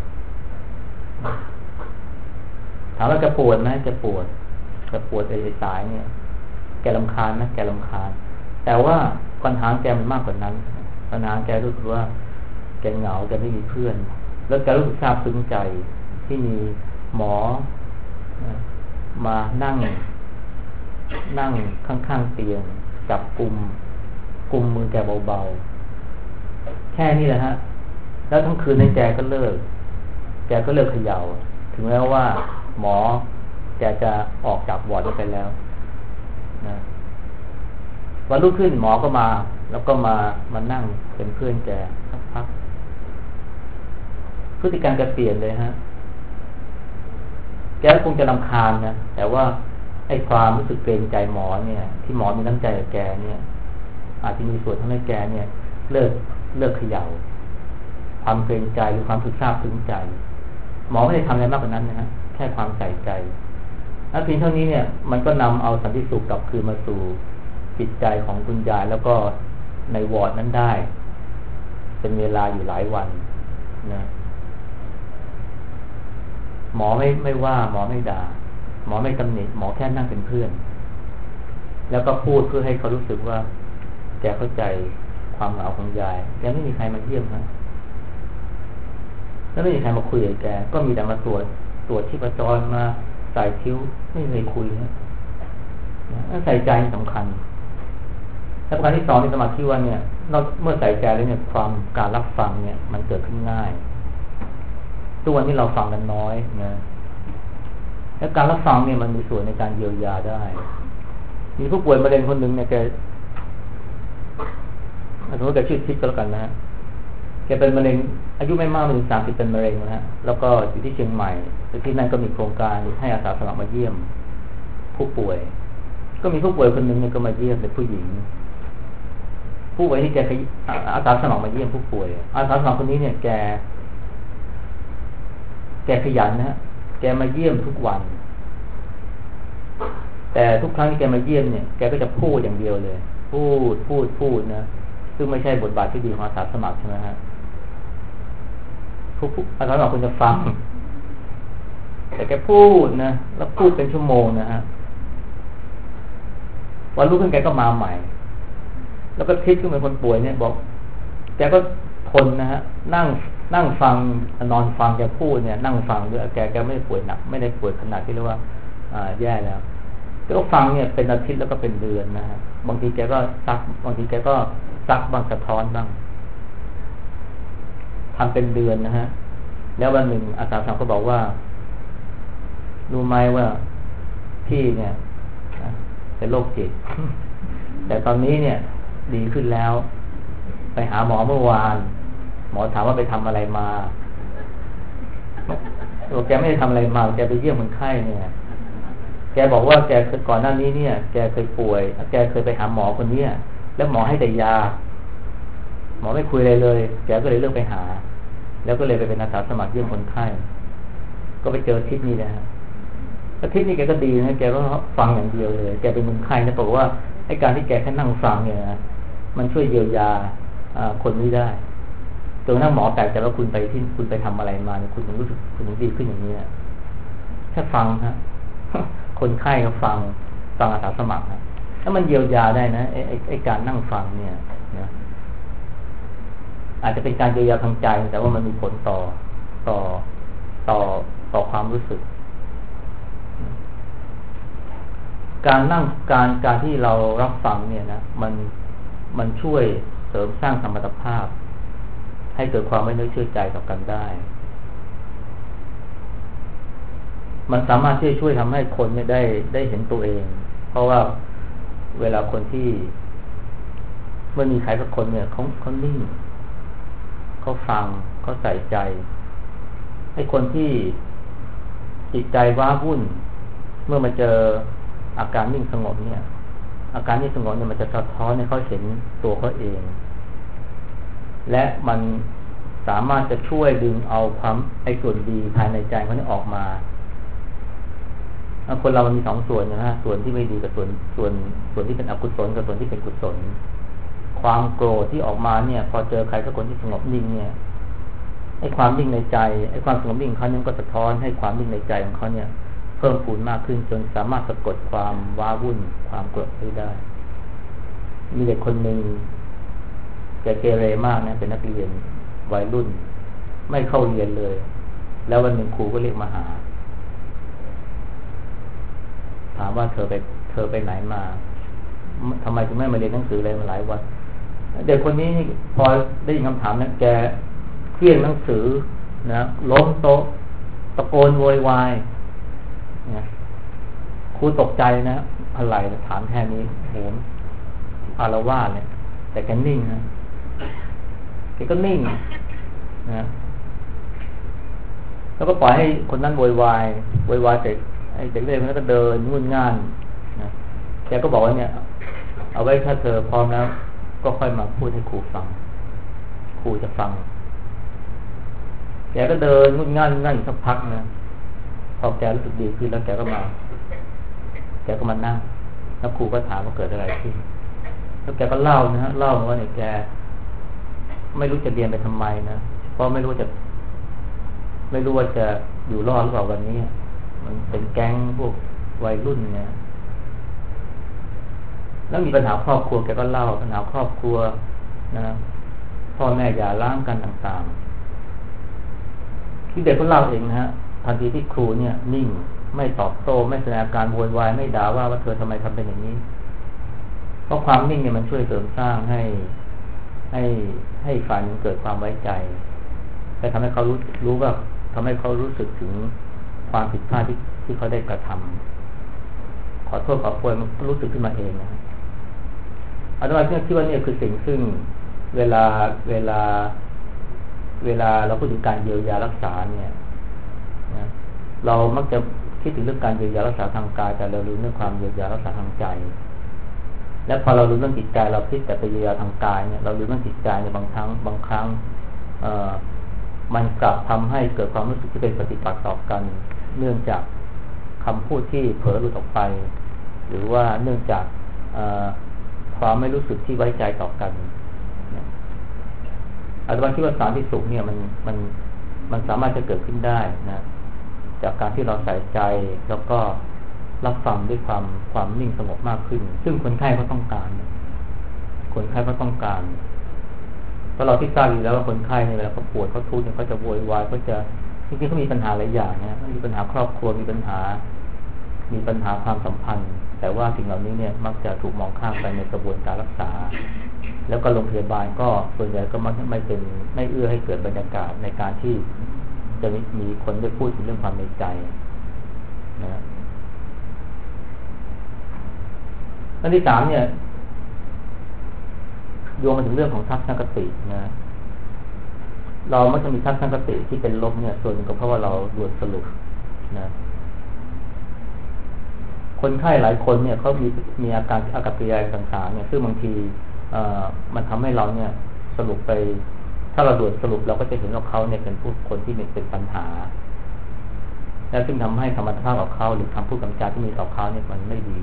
Speaker 1: ถามว่าแกปวดไหมแกปวดแกปวดไอ้สายเนี่ยแกรำคาญไหมแกรำคาญแต่ว่าปัญหาแกมันมากกว่านั้นปัญหาแกรู้สึกว่าแกเหงาแกไม่มีเพื่อนแล้วแกรู้สึกซาบซึ้งใจที่มีหมอมานั่งนั่งข้างๆเตียงจับกุมกุมมือแกเบาๆแค่นี้แหละฮะแล้วทั้งคืนในแกก็เลิกแกก็เลิกเขย่าถึงแม้ว่าหมอแกจะออกจากวอร์ดไปแล้วนะวันรุ่งขึ้นหมอก็มาแล้วก็มามานั่งเป็นเพื่อนแกสักพักพฤติกรรมแกเปลี่ยนเลยฮะแกคงจะรำคาญนะแต่ว่าไอ้ความรู้สึกเกรงใจหมอเนี่ยที่หมอมีน้ำใจกับแกเนี่ยอาจจะมีส่วนทำให้แกเนี่ยเลิกเลิกเขย่าความเกรงใจหรือความสึกซาบซึ้งใจหมอไม่ได้ทำอะไรมากกว่านั้นนะฮะแค่ความใส่ใจและเพียงเท่านี้เนี่ยมันก็นำเอาสันติสุขกลับคืนมาสู่จิตใจของคุณยายแล้วก็ในวอร์ดนั้นได้เป็นเวลาอยู่หลายวันนะหมอไม่ไม่ว่าหมอไม่ด่าหมอไม่ตำหนิหมอแค่นั่งเป็นเพื่อนแล้วก็พูดเพื่อให้เขารู้สึกว่าแกเข้าใจความเหงาของยายแกไม่มีใครมาเยี่ยมนะแล้วไม่มีใครมาคุยกับแกก็มีแต่มาตรวจตรวจชีพจรมาใส่คิ้วไม่เคยคุยนะใส่ใจสำคัญและประการที่สองในสมาธิว่าเนี่ยเมื่อใส่ใจแล้วเนี่ยความการรับฟังเนี่ยมันเกิดขึ้นง่ายทุกวันที่เราฟังกันน้อยนะและการรับฟังเนี่ยมันมีส่วนในการเยียวยาได้มีผู้ป่วยมะเร็งคนหนึ่งเนี่ยแกสมมติแกชื่อทิพย์ก็แล้วกันนะฮะแกเป็นมะเร็งอายุไม่มากถึงสามสิบเป็นมะเร็งนะฮะแล้วก็อยู่ที่เชียงใหม่แล้วที่นั่นก็มีโครงการให้อาสาสมัครมาเยี่ยมผู้ป่วยก็มีผู้ป่วยคนหนึ่งเนี่ยก็มาเยี่ยมเป็นผู้หญิงผู้ป่วยที่แกอาสาสมัครมาเยี่ยมผู้ป่วยอาสาสมัครคนนี้เนี่ยแกแกขยันนะฮะแกมาเยี่ยมทุกวันแต่ทุกครั้งที่แกมาเยี่ยมเนี่ยแกก็จะพูดอย่างเดียวเลยพูดพูดพูดนะซึ่งไม่ใช่บทบาทที่ดีของอาสาสมัครใช่ไหมฮะผู้อาสาสมัครควรจะฟังแต่แกพูดนะแล้วพูดเป็นชั่วโมงนะฮะวันรุ่งขึ้นแกก็มาใหม่แล้วก็ทิพย์ขึ้นเป็นคนป่วยเนี่ยบอกแกก็ทนนะฮะนั่งนั่งฟังนอนฟังแกพูดเนี่ยนั่งฟังด้วยแกแกไม่ได้ป่วยหนักไม่ได้ป่วยขนาดที่เรียกว่าอ่าแย่แล้วแกก็ฟังเนี่ยเป็นอาทิตย์แล้วก็เป็นเดือนนะฮะบางทีแกก็ซักบางทีแกก็ซักบ้างสะท้อนบ้างทำเป็นเดือนนะฮะแล้ววันหนึ่งอาสาสมัครก็บอกว่ารู้ไหมว่าพี่เนี่ยเป็นโรคจิตแต่ตอนนี้เนี่ยดีขึ้นแล้วไปหาหมอเมื่อวานหมอถามว่าไปทำอะไรมาบอกแกไม่ได้ทำอะไรมาแกไปเยี่ยมคนไข้เนี่ยแกบอกว่าแกก่อนหน้านี้เนี่ยแกเคยป่วยแกเคยไปหาหมอคนนี้แล้วหมอให้แต่ยาหมอไม่คุยอะไรเลยแกก็เลยเลือกไปหาแล้วก็เลยไปเป็นอาสาสมัครเยี่ยมคนไข้ก็ไปเจอทิศนี้นะฮะแล้วทิศนี้แกก็ดีนะแกก็ฟังอย่างเดียวเลยแกเป็นคนไข้นะบอกว่าไอ้การที่แกแค่นั่งฟังเนี่ยนะมันช่วยเยียวยาคนนี้ได้จนกระทั่งหมอแปลกใจว่าคุณไปที่คุณไปทำอะไรมาเนี่ยคุณถึงรู้สึกคุณถึงดีขึ้นอย่างนี้แค่ฟังฮะคนไข้ก็ฟังฟังอาสาสมัครฮะแล้วมันเยียวยาได้นะไอ้ไอ้ไอ้การนั่งฟังเนี่ยนะอาจจะเป็นการเยียวยาทางใจแต่ว่ามันมีผลต่อต่อต่อต่อความรู้สึกการนั่งการการที่เรารับฟังเนี่ยนะมันมันช่วยเสริมสร้างสมรรถภาพให้เกิดความไว้เนื้อเชื่อใจต่อกันได้มันสามารถที่จะช่วยทำให้คนเนี่ยได้ได้เห็นตัวเองเพราะว่าเวลาคนที่เมื่อมีใครสักคนเนี่ยเขาเขานิ่งเขาฟังเขาใส่ใจให้คนที่จิตใจว้าวุ่นเมื่อมาเจออาการนิ่งสงบเนี่ยอาการนิ่งสงบเนี่ยมันจะสะท้อนให้เขาเห็นตัวเขาเองและมันสามารถจะช่วยดึงเอาความไอ้ส่วนดีภายในใจเขาเนี่ยออกมาคนเรามันมีสองส่วนนะฮะส่วนที่ไม่ดีกับส่วนส่วนส่วนที่เป็นอกุศลกับส่วนที่เป็นกุศลความโกรธที่ออกมาเนี่ยพอเจอใครสักคนที่สงบนิ่งเนี่ยไอ้ความนิ่งในใจไอ้ความสงบนิ่งของเขาเนี่ยก็สะท้อนให้ความนิ่งในใจของเขาเนี่ยเพิ่มพูนมากขึ้นจนสามารถสะกดความว้าวุ่นความโกรธได้มีเด็กคนหนึ่งแกเกเรมากนะเป็นนักเรียนวัยรุ่นไม่เข้าเรียนเลยแล้ววันหนึ่งครูก็เรียกมาหาถามว่าเธอไปเธอไปไหนมาทำไมถึงไม่มาเรียนหนังสือเลยมาหลายวันเด็กคนนี้พอได้ยินคำถามนั้นแกเครียดหนังสือนะล้มโต๊ะตะโกนโวยวายนะครูตกใจนะอะไรถามแค่นี้โหมอารวาสเนี่ยแต่แกนิ่งนะแกก็นิ่งนะแล้วก็ปล่อยให้คนนั้นโวยวายโวยวายเสร็จไอ้เด็กเล็กมันก็เดินงุ่นง่านนะแกก็บอกว่าเนี่ยเอาไว้ถ้าเธอพร้อมแล้วก็ค่อยมาพูดให้ครูฟังครูจะฟังแกก็เดินงุ่นง่านงุ่นง่านอยู่สักพักนะพอแกรู้สึกดีขึ้นแล้วแกก็มาแกก็มานั่งแล้วครูก็ถามว่าเกิดอะไรขึ้นแล้วแกก็เล่านะฮะเล่าว่าเนี่ยแกไม่รู้จะเรียนไปทำไมนะเพราะไม่รู้จะไม่รู้ว่าจะอยู่รอดหรือเปล่าวันนี้มันเป็นแก๊งพวกวัยรุ่นเนี่ยแล้วมีปัญหาครอบครัวแกก็เล่าปัญหาครอบครัวนะพ่อแม่หย่าร้างกันต่างๆที่เด็กเขาเล่าเองนะฮะทันทีที่ครูเนี่ยนิ่งไม่ตอบโต้ไม่แสดงอาการโวยวายไม่ด่าว่าว่าเธอทำไมทำเป็นอย่างนี้เพราะความนิ่งเนี่ยมันช่วยเสริมสร้างให้ให้ให้ฝ่ายนึงเกิดความไว้ใจและทำให้เขารู้รู้ว่าทำให้เขารู้สึกถึงความผิดพลาดที่ที่เขาได้กระทำขอโทษขอโพยมันรู้สึกขึ้นมาเองนะอาจารย์คิดว่านี่คือสิ่งซึ่งเวลาเวลาเวลาเราพูดถึงการเยียวยารักษาเนี่ยนะเรามักจะคิดถึงเรื่องการเยียวยารักษาทางกายแต่เราลืมเรื่องความเยียวยารักษาทางใจและพอเรารู้เรื่องจิตใจเราคิดแต่ไปเยียวยาทางกายเนี่ยเราลืมเรื่องจิตใจในบางครั้งบางครั้งเอ่อมันกลับทำให้เกิดความรู้สึกที่เป็นปฏิปักษ์ต่อกันเนื่องจากคำพูดที่เผลอหลุดออกไปหรือว่าเนื่องจากความไม่รู้สึกที่ไว้ใจต่อกันอาจารย์คิดว่าสันติสุขเนี่ยมันมันมันสามารถจะเกิดขึ้นได้นะจากการที่เราใส่ใจแล้วก็รับฟังด้วยความความนิ่งสงบมากขึ้นซึ่งคนไข้เขาต้องการคนไข้เขาต้องการเพราะเราที่ทราบอยู่แล้วว่าคนไข้เนี่ยเวลาเขาปวดเขาทุกข์เนี่ยเขาจะโวยวายเขาจะจริงๆเขามีปัญหาหลายอย่างนะมีปัญหาครอบครัวมีปัญหามีปัญหาความสัมพันธ์แต่ว่าสิ่งเหล่านี้เนี่ยมักจะถูกมองข้ามไปในกระบวนการรักษาแล้วก็โรงพยาบาลก็ส่วนใหญ่ก็มักไม่เป็นไม่เอื้อให้เกิดบรรยากาศในการที่จะมีคนได้พูดถึงเรื่องความในใจนะอันที่สามเนี่ยโยงมาถึงเรื่องของทัศนคตินะเราไม่ต้องมีทัศนคติที่เป็นลบเนี่ยส่วนหนึ่งก็เพราะว่าเราด่วนสรุปนะคนไข้หลายคนเนี่ยเขามีมีอาการอากับกิริยาต่างๆเนี่ยซึ่งบางทีเอ่อมันทำให้เราเนี่ยสรุปไปถ้าเราด่วนสรุปเราก็จะเห็นว่าเขาเนี่ยเป็นผู้คนที่มีเป็นปัญหาและซึ่งทำให้ธรรมชาติของเขาหรือคำพูดคำจาที่มีต่อเขาเนี่ยมันไม่ดี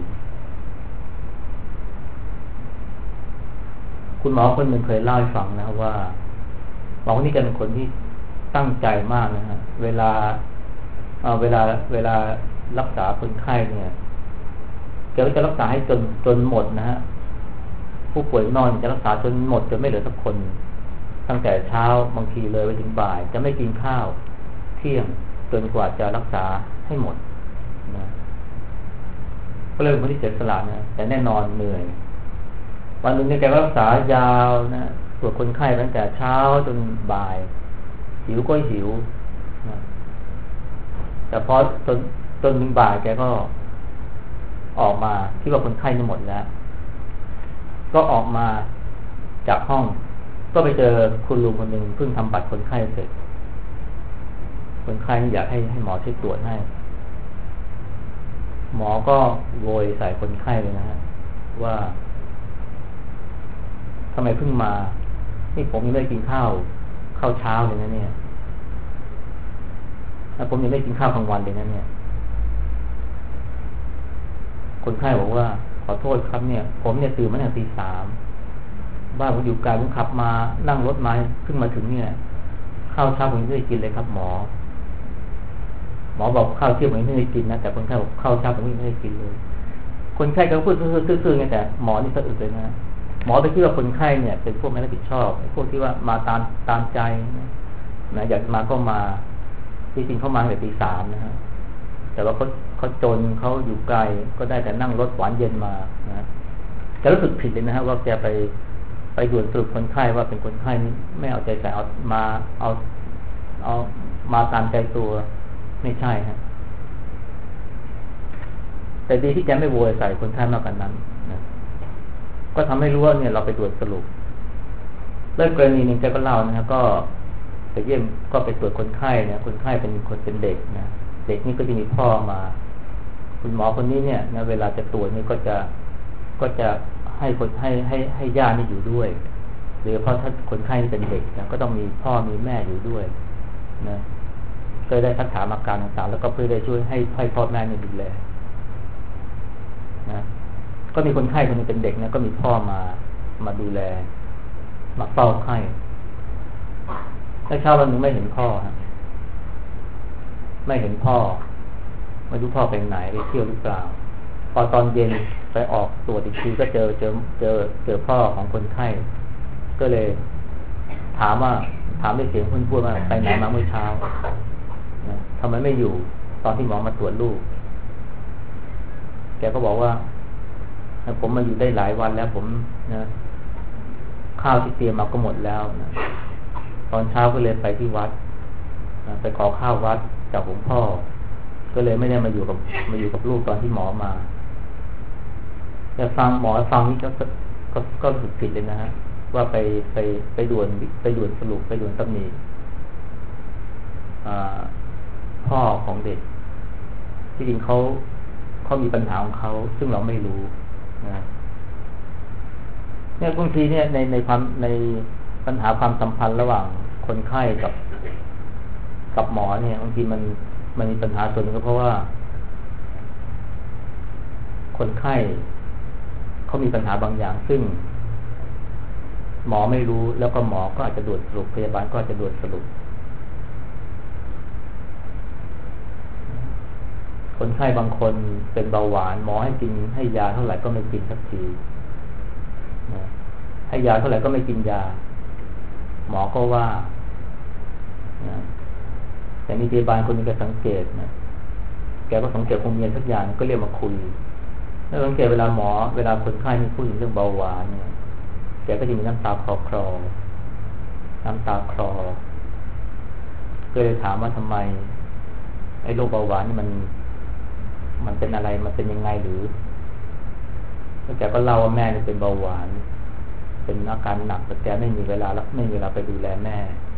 Speaker 1: คุณหมอคนหนึ่งเคยเล่าให้ฟังนะว่าหมอคนนี้แกเป็นคนที่ตั้งใจมากนะฮะเวลาเอ่อเวลาเวลารักษาคนไข้เนี่ยแกก็จะรักษาให้จนจนหมดนะฮะผู้ป่วยนอนจะรักษาจนหมดจนไม่เหลือสักคนตั้งแต่เช้าบางทีเลยไปถึงบ่ายจะไม่กินข้าวเที่ยงจนกว่าจะรักษาให้หมดนะก็เลยเป็นคนที่เสียสละนะแต่แน่นอนเหนื่อยวันหนึ่งแกรักษายาวนะตรวจคนไข้ตั้งแต่เช้าจนบ่ายหิวก็หิวนะแต่พอจนจนถึงบ่ายแกก็ออกมาที่ว่าคนไข้นี่หมดแล้วก็ออกมาจากห้องก็ไปเจอคุณลุงคนหนึ่งเพิ่งทำบัตรคนไข้เสร็จคนไข้อยากให้ให้หมอช่วยตรวจให้หมอก็โวยใส่คนไข้เลยนะฮะว่าทำไมเพิ่งมานี่ผมยังไม่ได้กินข้าวข้าวเช้าเลยนะเนี่ยแล้วผมยังไม่กินข้าวกลางวันเลยนะเนี่ยคนไข้บอกว่าขอโทษครับเนี่ยผมเนี่ยตื่นมาตั้งแต่ตีสามบ้านผมอยู่ไกลผมขับมานั่งรถมาขึ้นมาถึงเนี่ยขข้าวเช้าผมไม่ได้กินเลยครับหมอหมอบอกข้าวเที่ยงผมไม่ได้กินนะแต่คนไข้บอกข้าวเช้าผมไม่ได้กินเลยคนไข้ก็พูดซื่อๆไงแต่หมอนี่สะอึกเลยนะหมอไปคิดว่าคนไข้เนี่ยเป็นพวกไม่รับผิดชอบพวกที่ว่ามาตามตามใจนะอยากมาก็มาที่จริงเขามาแต่ตีสามนะฮะแต่ว่าเขาเขาจนเขาอยู่ไกลก็ได้แต่นั่งรถหวานเย็นมานะจะรู้สึกผิดเลยนะฮะว่าแกไปไปด่วนสรุปคนไข้ว่าเป็นคนไข้นี่ไม่เอาใจใส่เอามาเอาเอามาตามใจตัวไม่ใช่ฮะแต่ดีที่แกไม่โวยใส่คนไข้มากกว่านั้นนะก็ทำให้รู้ว่าเนี่ยเราไปตรวจสรุปเรื่องกรณีหนึ่งแกก็เล่านะฮะก็ไปเยี่ยมก็ไปตรวจคนไข้เนี่ยคนไข้เป็นคนเป็นเด็กนะเด็กนี่ก็จะมีพ่อมาคุณหมอคนนี้เนี่ยนะเวลาจะตรวจนี่ก็จะก็จะให้คนให้ให้ให้ญาตินี่อยู่ด้วยหรือเพราะถ้าคนไข้เป็นเด็กนะก็ต้องมีพ่อมีแม่อยู่ด้วยนะก็ได้สักถามอาการต่างๆแล้วก็เพื่อได้ช่วยให้ให้พ่อแม่นี่ดูแลนะก็มีคนไข้คนนึงเป็นเด็กนะก็มีพ่อมามาดูแลมาเฝ้าไข้แล้วเช้าวันหนึ่งไม่เห็นพ่อฮะไม่เห็นพ่อไม่รู้พ่อไปไหนไปเที่ยวหรือเปล่าพอตอนเย็นไปออกตรวจอีกทีก็เจอเจอเจอเจอพ่อของคนไข้ก็เลยถามว่าถามด้วยเสียงพูดพูดว่าไปไหนมาเมื่อเช้าทำไมไม่อยู่ตอนที่หมอมาตรวจลูกแกก็บอกว่าผมมาอยู่ได้หลายวันแล้วผมนะข้าวที่เตรียมมาก็หมดแล้วนะตอนเช้าก็เลยไปที่วัดนะไปขอข้าววัดจากหลวงพ่อก็เลยไม่ได้มาอยู่กับมาอยู่กับลูกตอนที่หมอมาแต่ฟังหมอฟังนี่ก็ก็ก็รู้สึกผิดเลยนะฮะว่าไปไปไปด่วนไปด่วนสรุปไปด่วนตำหนิพ่อของเด็กที่จริงเขาเขามีปัญหาของเขาซึ่งเราไม่รู้นะเนี่ยบางทีเนี่ยในในความในปัญหาความสัมพันธ์ระหว่างคนไข้กับกับหมอเนี่ยบางทีมันมันมีปัญหาส่วนหนึ่งก็เพราะว่าคนไข้เขามีปัญหาบางอย่างซึ่งหมอไม่รู้แล้วก็หมอก็อาจจะด่วนสรุปพยาบาลก็อาจจะด่วนสรุปคนไข้บางคนเป็นเบาหวานหมอให้กินให้ยาเท่าไหร่ก็ไม่กินสักทีนะให้ยาเท่าไหร่ก็ไม่กินยาหมอก็ว่านะแต่มีพยาบาลคนนึงแกสังเกตนะแกก็สังเกตคงมีสักอย่างก็เรียกมาคุยแล้วสังเกตเวลาหมอเวลาคนไข้พูดถึงเรื่องเบาหวานเนี่ยแกก็จะมีน้ำตาคลอคลอน้ำตาคลอก็เลยถามว่าทำไมไอ้โรคเบาหวานนี่มันมันเป็นอะไรมันเป็นยังไงหรือแล้วแกก็เล่าว่าแม่เนี่ยเป็นเบาหวานเป็นอาการหนักแต่แกไม่มีเวลาแล้วไม่มีเวลาไปดูแลแม่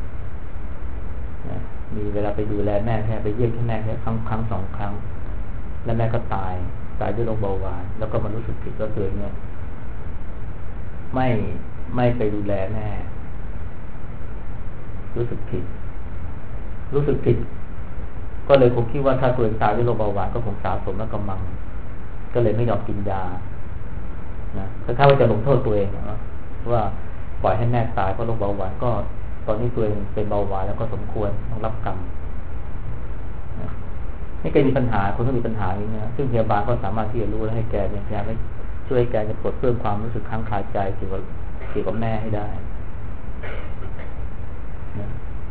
Speaker 1: มีเวลาไปดูแลแม่แค่ไปเยี่ยมแค่แม่แค่ครั้งครั้งสองครั้งแล้วแม่ก็ตายตายด้วยโรคเบาหวานแล้วก็มันรู้สึกผิดว่าตัวเองเนี่ยไม่ไม่ไปดูแลแม่รู้สึกผิดรู้สึกผิดก็เลยคงคิดว่าถ้าตัวเองตายด้วยโรคเบาหวานก็คงสะสมแล้วกำลังก็เลยไม่ยอมกินยานะถ้าว่าจะลงโทษตัวเองนะว่าปล่อยให้แม่ตายเพราะโรคเบาหวานก็ตอนนี้ตัวเองเป็นเบาหวานแล้วก็สมควรต้องรับกรรมนะนี่แกมีปัญหาคนที่มีปัญหาอย่างนี้นะซึ่งพยาบาลก็สามารถที่จะรู้และให้แกเนี่ยพยายามให้ช่วยแกจะปลดเปลื้องความรู้สึกค้างคาใจเกี่ยวกับเกี่ยวกับแม่ให้ได้นะ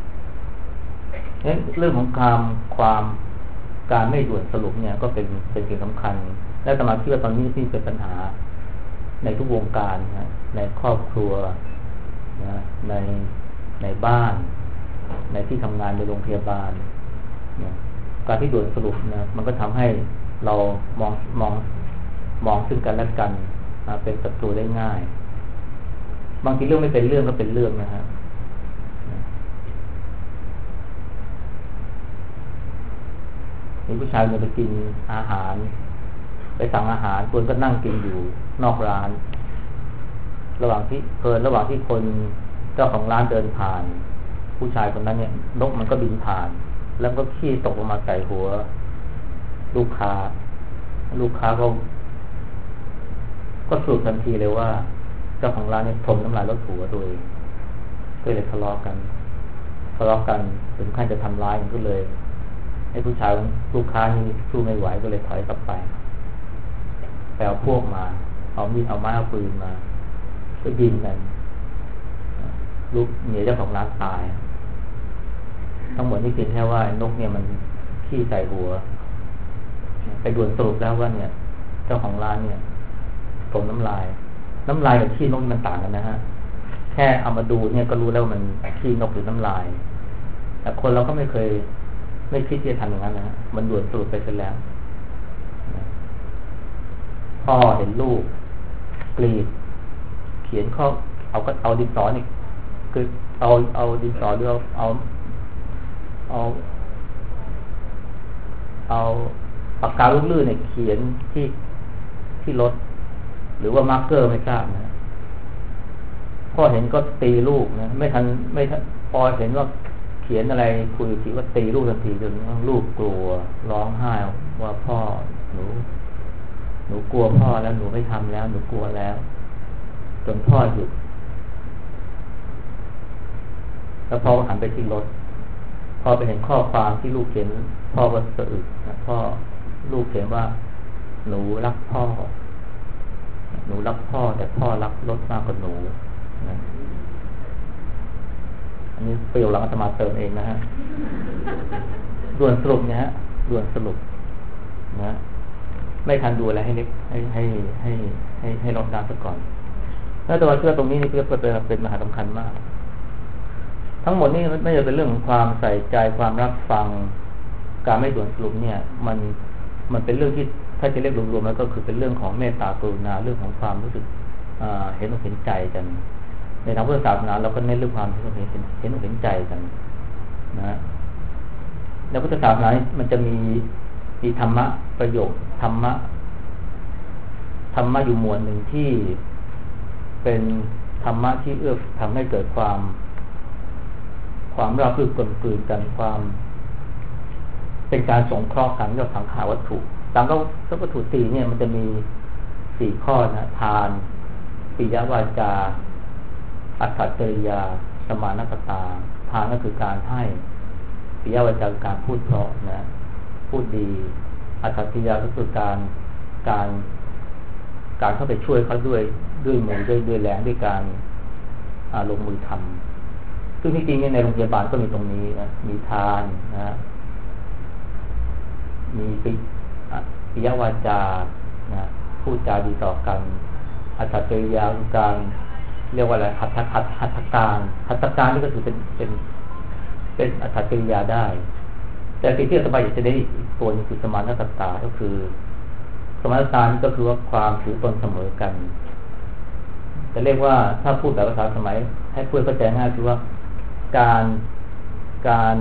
Speaker 1: เรื่องของความความการไม่ด่วนสรุปเนี่ยก็เป็นเป็นสิ่งสำคัญและสมาธิว่าตอนนี้ที่เป็นปัญหาในทุกวงการนะในครอบครัวนะในในบ้านในที่ทำงานในโรงพยาบาลนะการที่ด่วนสรุปนะมันก็ทำให้เรามองมองมองซึ่งกันและกันนะเป็นศัตรูได้ง่ายบางทีเรื่องไม่เป็นเรื่องก็เป็นเรื่องนะฮะมีผู้ชายเนี่ยไปกินอาหารไปสั่งอาหารคนก็นั่งกินอยู่นอกร้านระหว่างที่เพลินระหว่างที่คนเจ้าของร้านเดินผ่านผู้ชายคนนั้นเนี่ยนกมันก็บินผ่านแล้วก็ขี้ตกลงมาใส่หัวลูกค้าลูกค้าก็ก็สรุปทันทีเลยว่าเจ้าของร้านเนี่ยทนน้ำลายลดหัวโดยก็เลยทะเลาะกันทะเลาะกันถึงขั้นจะทำร้ายกันก็เลยไอ้ผู้ชายลูกค้านี่สู้ไม่ไหวก็เลยถอยกลับไปแปลพวกมาเอามีดเอาไม้เอาปืนมาก็ยิงกันลูกเมียเจ้าของร้านตายทั้งหมดนี่คือแค่ว่านกเนี่ยมันขี้ใส่หัวไปด่วนสรุปแล้วว่าเนี่ยเจ้าของร้านเนี่ยตมน้ำลายน้ำลายกับขี้นกมันต่างกันนะฮะแค่เอามาดูเนี่ยก็รู้แล้วมันขี้นกหรือน้ำลายแต่คนเราก็ไม่เคยไม่คิดที่จะทำอย่างนั้นนะฮะมันด่วนสรุปไปเสร็จแล้วพ่อเห็นลูกกรีดเขียนข้อเอาก็เอาดินสอนี่คือเอาเอาดินสอหรือเอาเอาเอาเอาปากกาลูกลื่นเนี่ยเขียนที่ที่รถหรือว่ามาร์กเกอร์ไม่ทราบนะพ่อเห็นก็ตีลูกนะไม่ทันไม่ทันพอเห็นว่าเขียนอะไรคุยทีว่าตีลูกทันทีจนลูกกลัวร้องไห้ว่าพ่อหนูหนูกลัวพ่อแล้วหนูไม่ทำแล้วหนูกลัวแล้วจนพ่อหยุดแล้วพ่อหันไปที่รถพ่อไปเห็นข้อความที่ลูกเขียนพ่อก็สะอึกนะพ่อลูกเขียนว่าหนูรักพ่อหนูรักพ่อแต่พ่อรักรถมากกว่าหนูนะอันนี้ประโยคหลังอาตมาเติมเองนะฮะด่วนสรุปเนี่ยฮะด่วนสรุปนะไม่ทันดูอะไรให้เล็กให้ให้ให้ให้ให้ลดน้ำซะก่อนแล้วตัวเชื่อตรงนี้นี่เพื่อเป็นเป็นมหาสำคัญมากทั้งหมดนี่ไม่ใช่เป็นเรื่องของความใส่ใจความรับฟังการไม่ด่วนสรุปเนี่ยมันมันเป็นเรื่องที่ถ้าจะเรียกรวมๆแล้วก็คือเป็นเรื่องของเมตตากรุณาเรื่องของความรู้สึกเห็นอกเห็นใจกันในทางพุทธศาสนาเราก็เน้นเรื่องความเห็นอกเห็นเห็นอกเห็นใจกันนะในพุทธศาสนามันจะมีมีธรรมะประโยคธรรมะธรรมะอยู่หมวดหนึ่งที่เป็นธรรมะที่เอื้อทำให้เกิดความความราบรื่นกลมกลืนกันความเป็นการสงเคราะห์กันกับสังขารวัตถุตามก็วัตถุสี่เนี่ยมันจะมีสี่ข้อนะทานปิยวาจาอัตถจริยาสมานตตาทานก็คือการให้ปิยวาจาการพูดเพราะนะพูดดีอัตถจริยาก็คือการการการเข้าไปช่วยเขาด้วยด้วยมือด้วยด้วยแรงด้วยการลงมือทำซึ่งที่จริงในโรงพยาบาลก็มีตรงนี้นะมีทานนะมีปิปิยวาจานะพูดจาดีต่อกันอัตถจริยาคือการเรียกว่าอะไรหัตถหัตหัตถการหัตถการนี่ก็ถือเป็นเป็นเป็นอัตถจริยาได้แต่สิ่งที่อาตมาอยากจะได้อีกตัวนึงคือสมานตตาก็คือสมานตตานี่ก็คือว่าความถือตนเสมอกันจะเรียกว่าถ้าพูดแบบภาษาสมัยให้พูดเข้าใจง่ายคือว่าการการ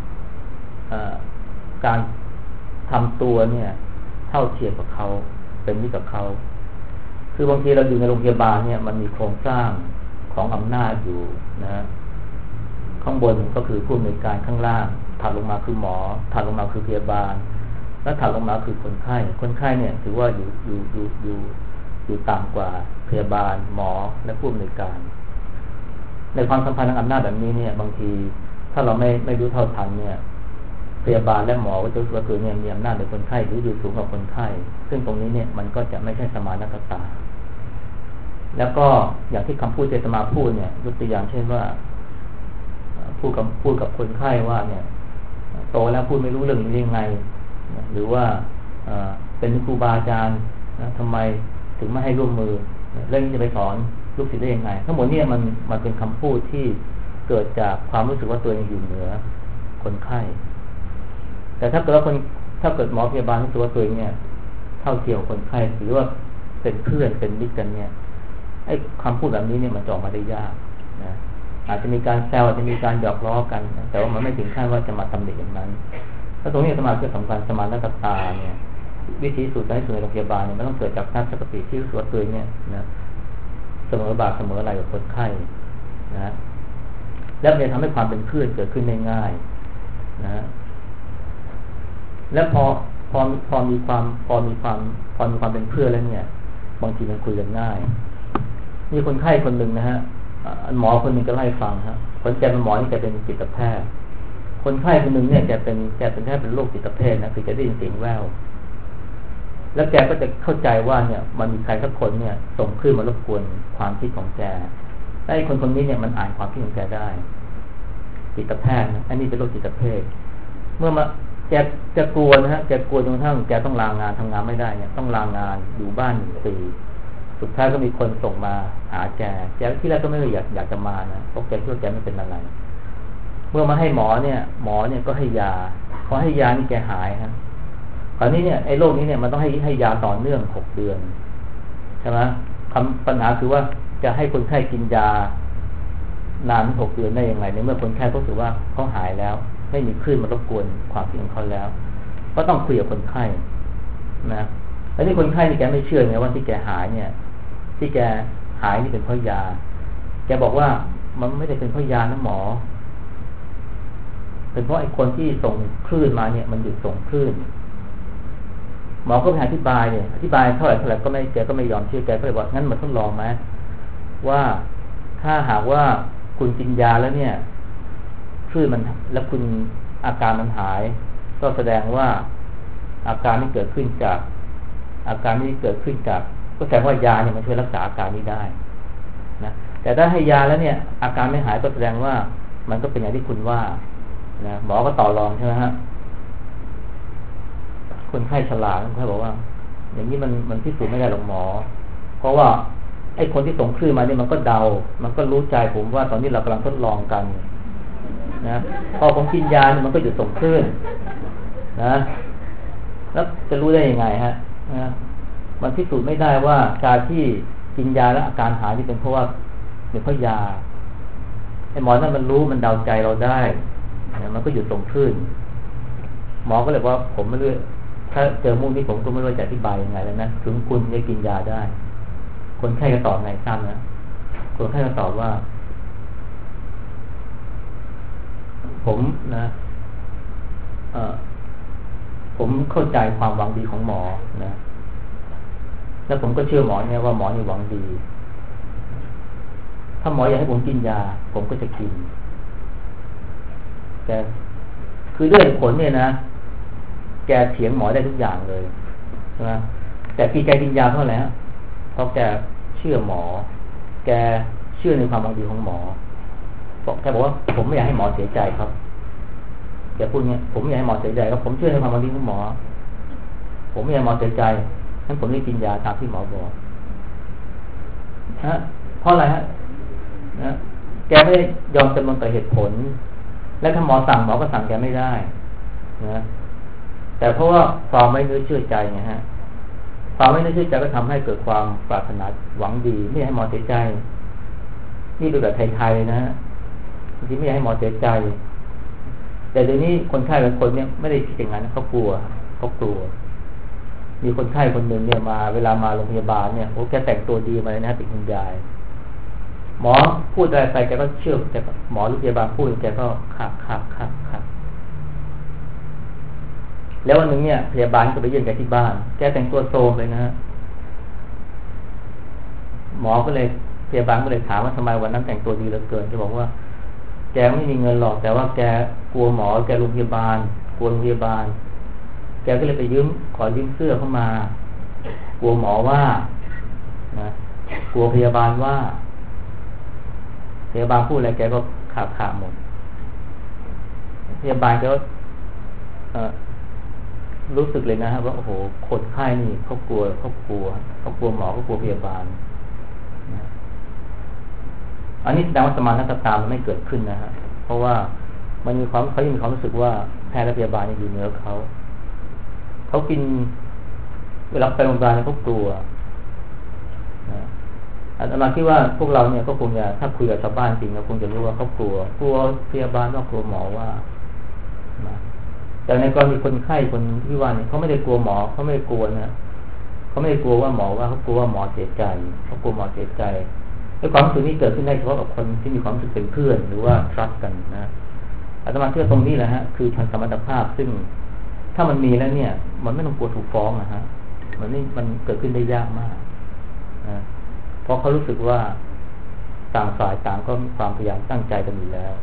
Speaker 1: การทำตัวเนี่ยเท่าเทียมกับเขาเป็นมิตรกับเขาคือบางทีเราอยู่ในโรงพยาบาลเนี่ยมันมีโครงสร้างของอำนาจอยู่นะข้างบนก็คือผู้อำนวยการข้างล่างถัดลงมาคือหมอถัดลงมาคือพยาบาลและถัดลงมาคือคนไข้คนไข้เนี่ยถือว่าอยู่อยู่อยู่อยู่อยู่ต่ำกว่าพยาบาลหมอและผู้อำนวยการในความสัมพันธ์ทางอำนาจแบบนี้เนี่ยบางทีถ้าเราไม่ไม่รู้เท่าทันเนี่ยพยาบาลและหมอก็จะว่าตัวเนี่ยมีอำนาจเหนือคนไข้หรืออยู่สูงกว่าคนไข้ซึ่งตรงนี้เนี่ยมันก็จะไม่ใช่สมานตาแล้วก็อย่างที่คำพูดเจตมาพูดเนี่ยยกตัวอย่างเช่นว่าพูดกับพูดกับคนไข้ว่าเนี่ยโตแล้วพูดไม่รู้เรื่องนี้ยังไงหรือว่าเป็นครูบาอาจารย์นะทำไมถึงไม่ให้ร่วมมือเรื่องนี้จะไปสอนลูกศิษย์ได้ยังไงทั้งหมดเนี่ยมันมันเป็นคำพูดที่เกิดจากความรู้สึกว่าตัวเองอยู่เหนือคนไข้แต่ถ้าเกิดว่าคนถ้าเกิดหมอพยาบาลรู้สึกว่าตัวเองเนี่ยเท่าเทียมคนไข้หรือว่าเป็นเพื่อนเป็นมิตรกันเนี่ยไอ้คำพูดแบบนี้เนี่ยมันจะออกมาได้ยากนะอาจจะมีการแซวอาจจะมีการหยอกล้อกันแต่ว่ามันไม่ถึงขั้นว่าจะมาตำหนิอย่างนั้นถ้าตรงนี้สมาธิสำคัญสมานตตาเนี่ยวิธีสุดให้สุดในโรงพยาบาลเนี่ยมันต้องเกิดจากทัศนคติที่รู้สึกว่าตัวเนี่ยนะเสมอบาทเสมอไหลกับคนไข้นะแล้วมันจะทำให้ความเป็นเพื่อนเกิดขึ้นได้ง่ายนะและพอพอพอมีความพอมีความพอมีความเป็นเพื่อนแล้วเนี่ยบางทีมันคุยกันง่ายมีคนไข้คนหนึ่งนะฮะหมอคนหนึ่งก็ไล่ฟังฮะคนแกเป็นหมอนี่แกเป็นจิตแพทย์คนไข้คนหนึ่งเนี่ยแกเป็นแกเป็นแค่เป็นโรคจิตเภทนะคือจะได้ยินเสียงแว่วแล้วแกก็จะเข้าใจว่าเนี่ยมันมีใครสักคนเนี่ยส่งคลื่นมารบกวนความคิดของแกไอ้คนคนนี้เนี่ยมันอ่านความคิดของแกได้จิตแพทย์นะอันนี้เป็นโรคจิตเภทเมื่อมาแกจะกลัวนะฮะแกกลัวจนกระทั่งแกต้องลางานทำงานไม่ได้เนี่ยต้องลางานอยู่บ้านหนึ่งปีสุดท้ายก็มีคนส่งมาหาแกแกที่แรกก็ไม่ได้อยากอยากจะมานะเพราะแกคิดว่าแกไม่เป็นอะไรเมื่อมาให้หมอเนี่ยหมอเนี่ยก็ให้ยาพอให้ยานี่แกหายฮะคราวนี้เนี่ยไอ้โรคนี้เนี่ยมันต้องให้ให้ยาต่อเนื่องหกเดือนใช่ไหมคำปัญหาคือว่าจะให้คนไข้กินยานานหกเดือนได้อย่างไรในเมื่อคนไข้เขาถือว่าเขาหายแล้วไม่มีคลื่นมารบกวนความคิดของเขาแล้วก็ต้องคุยกับคนไข้นะแล้วที่คนไข้นี่แกไม่เชื่อไงว่าที่แกหายเนี่ยที่แกหายนี่เป็นเพราะยาแกบอกว่ามันไม่ได้เป็นเพราะยานะหมอเป็นเพราะไอ้คนที่ส่งคลื่นมาเนี่ยมันหยุดส่งคลื่นหมอก็ไปอธิบายเนี่ยอธิบายเท่าไหร่เท่าไหร่ก็ไม่แกก็ไม่ยอมเชื่อแกก็เลยบอกงั้นมาทดลองไหมว่าถ้าหากว่าคุณกินยาแล้วเนี่ยคลื่นมันแล้วคุณอาการมันหายก็แสดงว่าอาการที่เกิดขึ้นจากอาการที่เกิดขึ้นจากก็แสดงว่ายาเนี่ยมันช่วยรักษาอาการนี้ได้นะแต่ถ้าให้ยาแล้วเนี่ยอาการไม่หายก็แสดงว่ามันก็เป็นอย่างที่คุณว่านะหมอก็ต่อรองใช่ไหมฮะคนไข้ฉลาดคนไข้บอกว่าอย่างนี้มันมันพิสูจน์ไม่ได้หรอกหมอเพราะว่าไอ้คนที่ส่งคลื่นมาเนี่ยมันก็เดามันก็รู้ใจผมว่าตอนนี้เรากำลังทดลองกันนะพอผมกินยาเนี่ยมันก็หยุดส่งคลื่นนะแล้วจะรู้ได้ยังไงฮะนะมันพิสูจน์ไม่ได้ว่าการที่กินยาแล้วอาการหายนี่เป็นเพราะว่าเป็นเพราะยาไอ้หมอนั่นมันรู้มันเดาใจเราได้นะมันก็หยุดส่งคลื่นหมอก็เลยว่าผมไม่รู้ถ้าเจอมุมนี้ผมก็ไม่รู้จะอธิบายยังไงแล้วนะถึงคุณจะกินยาได้คนไข้ก็ตอบไงซ้ำนะคนไข้ก็ตอบว่าผมนะเอ่อผมเข้าใจความหวังดีของหมอนะแล้วผมก็เชื่อหมอเนี่ยว่าหมอนี่หวังดีถ้าหมออยากให้ผมกินยาผมก็จะกินแต่คือด้วยผลเนี่ยนะแกเถียงหมอได้ทุกอย่างเลยใช่ไหมแต่พี่แกกินยาเพราะอะไรฮะเพราะแกเชื่อหมอแกเชื่อในความหวังดีของหมอบอกแกบอกว่าผมไม่อยากให้หมอเสียใจครับแกพูดเนี้ยผมไม่อยากให้หมอเสียใจครับผมเชื่อในความหวังดีของหมอผมไม่อยากให้หมอเสียใจงั้นผมได้กินยาตามที่หมอบอกฮะเพราะอะไรฮะนะแกไม่ยอมจำนนต่อเหตุผลและถ้าหมอสั่งหมอก็สั่งแกไม่ได้นะแต่เพราะว่าความไม่เนื้อเชื่อใจไงฮะความไม่เนื้อเชื่อใจก็ทำให้เกิดความปรารถนาหวังดีไม่ให้หมอเสียใจนี่ดูแบบไทยๆนะฮะบางทีไม่ให้หมอเสียใจแต่เดี๋ยวนี้คนไข้บางคนเนี่ยไม่ได้คิดอย่างนั้นเขากลัวเขากลัวมีคนไข้คนหนึ่งเนี่ยมาเวลามาโรงพยาบาลเนี่ยโอ้แกแต่งตัวดีมาเลยนะเป็นคุณยายหมอพูดอะไรไปแกก็เชื่อแกหมอหรือพยาบาลพูดแกก็ครับครับครับครับแล้ววันหนึ่งเนี่ยพยาบาลก็ไปเยี่ยมแกที่บ้านแกแต่งตัวโซมเลยนะฮะหมอก็เลยพยาบาลก็เลยถามว่าทำไมวันนั้นแต่งตัวดีเหลือเกินแกบอกว่าแกไม่มีเงินหรอกแต่ว่าแกกลัวหมอแกโรงพยาบาลกลัวโรงพยาบาลแกก็เลยไปยืมขอยืมเสื้อเข้ามากลัวหมอว่านะกลัวพยาบาลว่าพยาบาลพูดอะไรแกก็ขาดขาดหมดพยาบาลก็รู้สึกเลยนะฮะว่าโอ้โหคนไข้นี่เขากลัวเขากลัวเขากลัวหมอเขากลัวพยาบาลนะอันนี้แสดงว่าสมานตามันไม่เกิดขึ้นนะฮะเพราะว่ามันมีความเขายังมีความรู้สึกว่าแพทย์และพยาบาลยังอยู่เหนือเขาเขากินเวลาไปโรงพยาบาลเขากลัวนะอาตมาคิดว่าพวกเราเนี่ยก็คงจะถ้าคุยกับชาวบ้านจริงเราคงจะรู้ว่าเขากลัวกลัวพยาบาลว่ากลัวหมอว่านะแต่ในกรณีคนไข้คนที่ว่าเนี่ยเขาไม่ได้กลัวหมอเขาไม่ได้กลัวนะเขาไม่ได้กลัวว่าหมอว่าเขากลัวว่าหมอเสียใจเขากลัวหมอเสียใจไอ้ความรู้สึกนี้เกิดขึ้นได้เฉพาะกับคนที่มีความรู้สึกเป็นเพื่อนหรือว่า trust กันนะอาตมาเชื่อตรงนี้แหละฮะคือทางสมรรถภาพซึ่งถ้ามันมีแล้วเนี่ยมันไม่ต้องกลัวถูกฟ้องนะฮะมันนี่มันเกิดขึ้นได้ยากมากนะเพราะเขารู้สึกว่าต่างฝ่ายต่างก็มีความพยายามตั้งใจกันอยู่แล้ว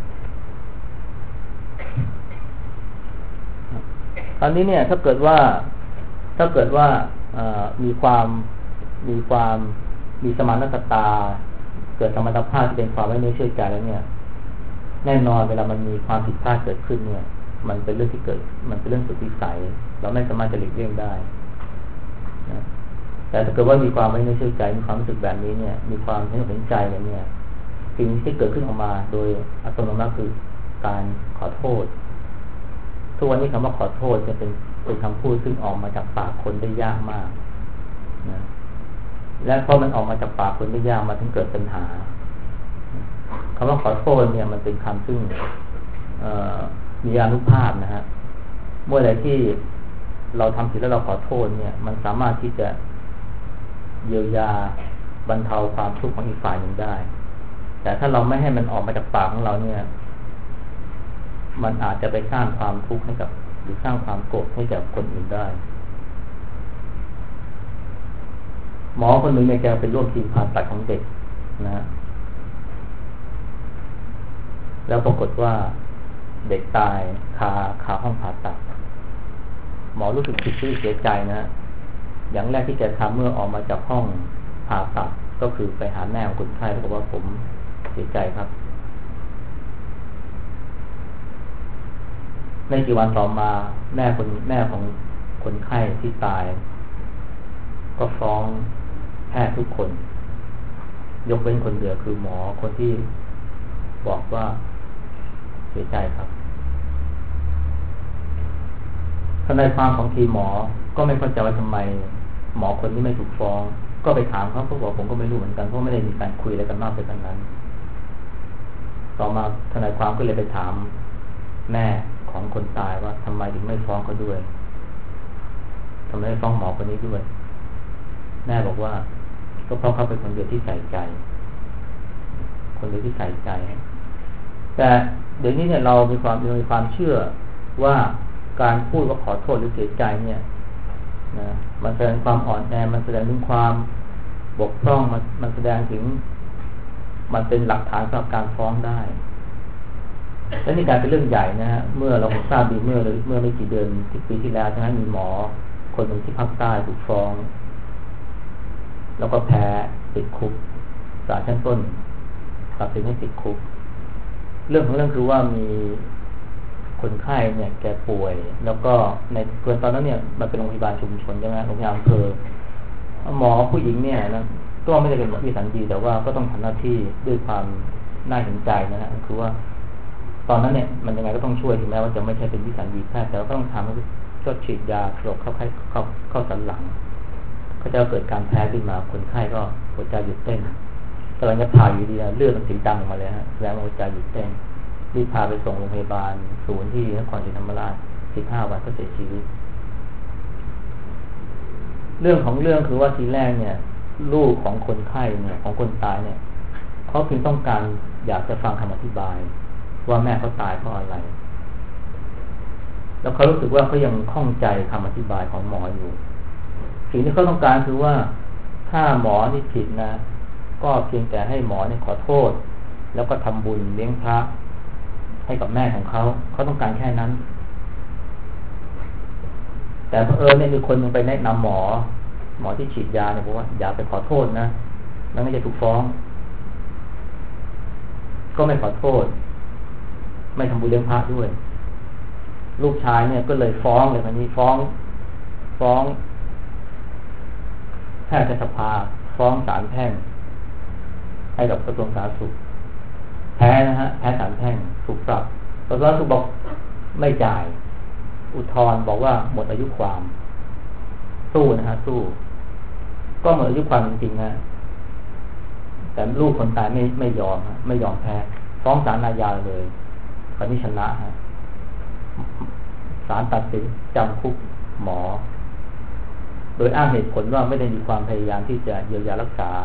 Speaker 1: คราวนี้เนี่ยถ้าเกิดว่าถ้าเกิดว่ามีความมีความมีสมานตตาเกิดสมรรถภาพที่เป็นความไว้เนื้อเชื่อใจแล้วเนี่ยแน่นอนเวลามันมีความผิดพลาดเกิดขึ้นเนี่ยมันเป็นเรื่องที่เกิดมันเป็นเรื่องสุดวิสัยเราไม่สามารถจะหลีกเลี่ยงได้นะแต่ถ้าเกิดว่ามีความไว้เนื้อเชื่อใจมีความรู้สึกแบบนี้เนี่ยมีความเห็นอกเห็นใจกันเนี่ยสิ่งที่เกิดขึ้นออกมาโดยอัตโนมัติคือการขอโทษทุกวันนี้คำว่าขอโทษจะเป็นเป็นคำพูดซึ่งออกมาจากปากคนได้ยากมากนะและเพราะมันออกมาจากปากคนได้ยากมาถึงเกิดปัญหาคำว่าขอโทษเนี่ยมันเป็นคำซึ่งมีอานุภาพนะฮะเมื่อใดที่เราทำผิดแล้วเราขอโทษเนี่ยมันสามารถที่จะเยียวยาบรรเทาความทุกข์ของอีกฝ่ายหนึ่งได้แต่ถ้าเราไม่ให้มันออกมาจากปากของเราเนี่ยมันอาจจะไปสร้างความทุกข์ให้กับหรือสร้างความโกรธให้กับคนอื่นได้หมอคนหนึ่งเนี่ยแกเป็นร่วมทีมผ่าตัดของเด็กนะแล้วปรากฏว่าเด็กตายคาคาห้องผ่าตัดหมอรู้สึกผิดที่เสียใจนะอย่างแรกที่แกทำเมื่อออกมาจากห้องผ่าตัดก็คือไปหาแม่ของคนไข้แล้วบอกว่าผมเสียใจครับในกี่วันต่อมาแม่คนแม่ของคนไข้ที่ตายก็ฟ้องแพทย์ทุกคนยกเว้นคนเดียวคือหมอคนที่บอกว่าเสียใจครับทนายความของทีมหมอก็ไม่เข้าใจว่าทำไมหมอคนนี้ไม่ถูกฟ้องก็ไปถามเขาเขาบอกผมก็ไม่รู้เหมือนกันเพราะไม่ได้มีการคุยอะไรกันมากไปกว่านั้นต่อมาทนายความก็เลยไปถามแม่ของคนตายว่าทำไมถึงไม่ฟ้องเขาด้วยทำไมไม่ฟ้องหมอคนนี้ด้วยแม่บอกว่าก็เพราะเขาเป็นคนเดียวที่ใส่ใจคนเดียวที่ใส่ใจแต่เดี๋ยวนี้เนี่ยเรามีความมีความเชื่อว่าการพูดว่าขอโทษหรือเสียใจเนี่ยนะมันแสดงความอ่อนแอมันแสดงถึงความบกพร่องมันมันแสดงถึงมันเป็นหลักฐานสำหรับการฟ้องได้และนี่การเป็นเรื่องใหญ่นะฮะเมื่อเราทราบดีเมื่อเมื่อไม่กี่เดือนที่ปีที่แล้วใช่ไหมมีหมอคนหนึ่งที่ภาคใต้ถูกฟ้องแล้วก็แพ้ติดคุกศาลชั้นต้นตัดสินให้ติดคุกเรื่องของเรื่องคือว่ามีคนไข้เนี่ยแกป่วยแล้วก็ในเกินตอนนั้นเนี่ยมันเป็นโรงพยาบาลชุมชนใช่ไหมโรงพยาบาลอำเภอหมอผู้หญิงเนี่ยนะก็ไม่ได้เป็นหมอวิสัญญีแต่ว่าก็ต้องทำหน้าที่ด้วยความน่าเห็นใจนะฮะคือว่าตอนนั้นเนี่ยมันยังไงก็ต้องช่วยถึงแม้ว่าจะไม่ใช่เป็นวิสัญญีแพทย์แต่ก็ต้องทำก็ฉีดยาสลบเข้าเข้าเข้าสันหลังก็จะเกิดการแพ้ขึ้นมาคนไข้ก็หัวใจหยุดเต้นกำลังจะผ่าอยู่ดีนะเลือดมันสีดำออกมาเลยฮะแล้วหัวใจหยุดเต้นรีบพาไปส่งโรงพยาบาลศูนย์ที่นครศรีธรรมราชสิบห้าวันก็เสียชีวิตเรื่องของเรื่องคือว่าทีแรกเนี่ยลูกของคนไข้เนี่ยของคนตายเนี่ยเขาเพียงต้องการอยากจะฟังคำอธิบายว่าแม่เขาตายเพราะอะไรแล้วเขารู้สึกว่าเขายังข้องใจคำอธิบายของหมออยู่สิ่งที่เขาต้องการคือว่าถ้าหมอนี่ผิดนะก็เพียงแต่ให้หมอเนี่ยขอโทษแล้วก็ทำบุญเลี้ยงพระให้กับแม่ของเขาเขาต้องการแค่นั้นแต่เผอิญเนี่ยมีคนนึงไปแนะนำหมอหมอที่ฉีดยาเนี่ยบอกว่าอย่าไปขอโทษนะแล้วไม่จะถูกฟ้องก็ไม่ขอโทษไม่ทำบุญเลี้ยงพระด้วยลูกชายเนี่ยก็เลยฟ้องเลยคนนี้ฟ้องฟ้องแพทยสภาฟ้องศาลแพ่งให้กับกระทรวงสาธารณสุขแพ้นะฮะแพ้ศาลแพ่งถูกปรับกระทรวงสาธารณสุขบอกไม่จ่ายอุทธรณ์บอกว่าหมดอายุความสู้นะฮะสู้ก็หมดอายุความจริงๆนะแต่ลูกคนตายไม่ไม่ยอมฮะไม่ยอมแพ้ฟ้องศาลอาญาเลยคราวนี้ชนะฮะศาลตัดสินจำคุกหมอโดยอ้างเหตุผลว่าไม่ได้มีความพยายามที่จะเยียวยารักษา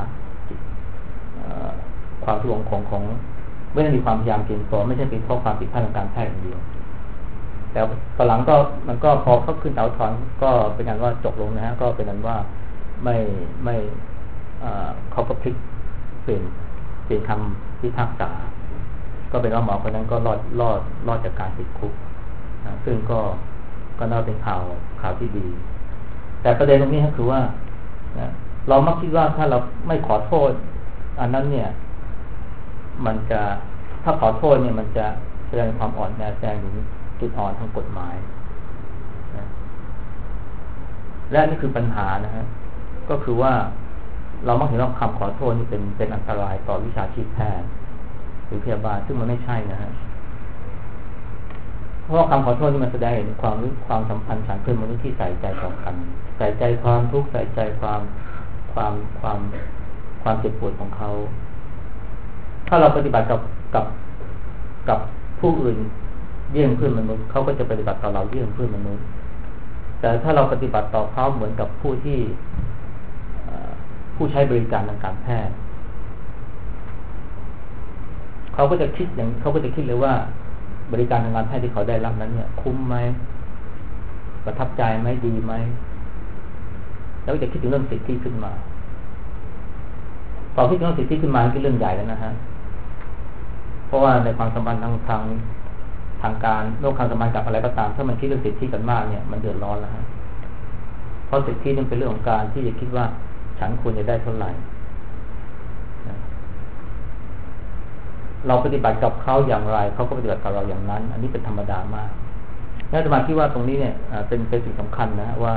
Speaker 1: ความทุกข์ของของไม่ได้มีความพยายามเพียงพอไม่ใช่เป็นเพราะความผิดพลาดทางการแพทย์อย่างเดียวแต่ตอนหลังก็มันก็พอเขาขึ้นเตาถอนก็เป็นการว่าจบลงนะฮะก็เป็นการว่าไม่ไม่เขาก็พลิกเปลี่ยนเป็นคำพิพากษาก็เป็นว่าหมอคนนั้นก็รอดรอดรอดจากการติดคุกนะซึ่งก็ก็น่าเป็นข่าวข่าวที่ดีแต่ประเด็นตรงนี้ก็คือว่านะเรามักคิดว่าถ้าเราไม่ขอโทษอันนั้นเนี่ยมันจะถ้าขอโทษเนี่ยมันจะแสดงความอ่อนแอแสดงถึงจุดอ่อนทางกฎหมายนะและนี่คือปัญหานะฮะก็คือว่าเรามักเห็นว่าคำขอโทษนี่เป็นเป็นอันตรายต่อวิชาชีพแพทย์หรือพยาบาลซึ่งมันไม่ใช่นะฮะเพราะคำขอโทษนี่มันแสดงถึงความรู้ความสัมพันธ์สังคมมนุษย์ที่ใส่ใจต่อกันใส่ใจความทุกข์ใส่ใจความความความความเจ็บปวดของเขาถ้าเราปฏิบัติกับกับกับผู้อื่นเยี่ยงเพื่อนมนุษย์เขาก็จะปฏิบัติต่อเราเยี่ยงเพื่อนมนุษย์แต่ถ้าเราปฏิบัติต่อเขาเหมือนกับผู้ที่ผู้ใช้บริการทางการแพทย์เขาก็จะคิดอย่างเขาก็จะคิดเลยว่าบริการทางการแพทย์ที่เขาได้รับนั้นเนี่ยคุ้มไหมประทับใจไหมดีไหมแล้วก็จะคิดถึงเรื่องสิทธิขึ้นมาพอคิดถึงเรื่องสิทธิขึ้นมาก็เรื่องใหญ่แล้วนะฮะเพราะว่าในความสัมพันธ์ทางทางทางการโลกความสัมพันธ์กับอะไรก็ตามถ้ามันคิดเรื่องสิทธิกันมากเนี่ยมันเดือดร้อนแล้วฮะเพราะสิทธินี่เป็นเรื่องของการที่จะคิดว่าฉันควรจะได้เท่าไหร่เราปฏิบัติกับเขาอย่างไรเขาก็ปฏิบัติกับเราอย่างนั้นอันนี้เป็นธรรมดามากน่าจะมาคิดว่าตรงนี้เนี่ยเป็นเป็นสิ่งสำคัญนะว่า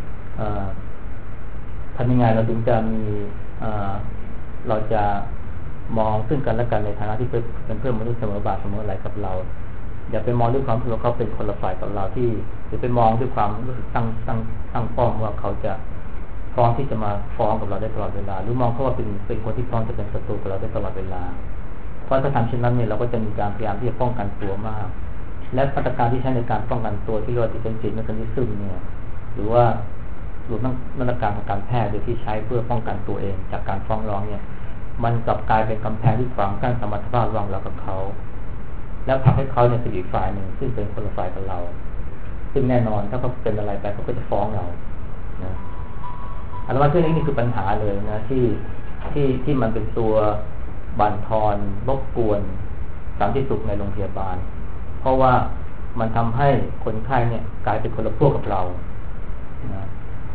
Speaker 1: ทำยังไงเราถึงจะมีเราจะมองซึ่งกันและกันในฐานะที่เป็นเพื่อนมนุษย์เสมอบาทเสมอไหลกับเราอย่าไปมองด้วยความที่เขาเป็นคนละฝ่ายกับเราที่หรือไปมองด้วยความรู้สึกตั้งตั้งตั้งป้อมว่าเขาจะพร้อมที่จะมาฟ้องกับเราได้ตลอดเวลาหรือมองเขาว่าเป็นเป็นคนที่พร้อมจะเป็นศัตรูกับเราได้ตลอดเวลาเพราะถ้าทำเช่นนั้นเนี่ยเราก็จะมีการพยายามที่จะป้องกันตัวมากและมาตรการที่ใช้ในการป้องกันตัวที่เรียกว่า defensive mechanism เนี่ยหรือว่ารวมทั้งมาตรการทางการแพทย์โดยที่ใช้เพื่อป้องกันตัวเองจากการฟ้องร้องเนี่ยมันกลับกลายเป็นกำแพงที่ขวางกั้นสมรรถภาพระหว่างเรากับเขาแล้วผลักให้เขาเนี่ยเป็นอีกฝ่ายหนึ่งซึ่งเป็นคนละฝ่ายกับเราซึ่งแน่นอนถ้าเขาเป็นอะไรไปเขาก็จะฟ้องเรานะอันว่าเรื่องนี้นี่คือปัญหาเลยนะที่ที่ที่มันเป็นตัวบั่นทอนรบกวนสันติสุขในโรงพยาบาลเพราะว่ามันทำให้คนไข้เนี่ยกลายเป็นคนละพวกกับเรานะ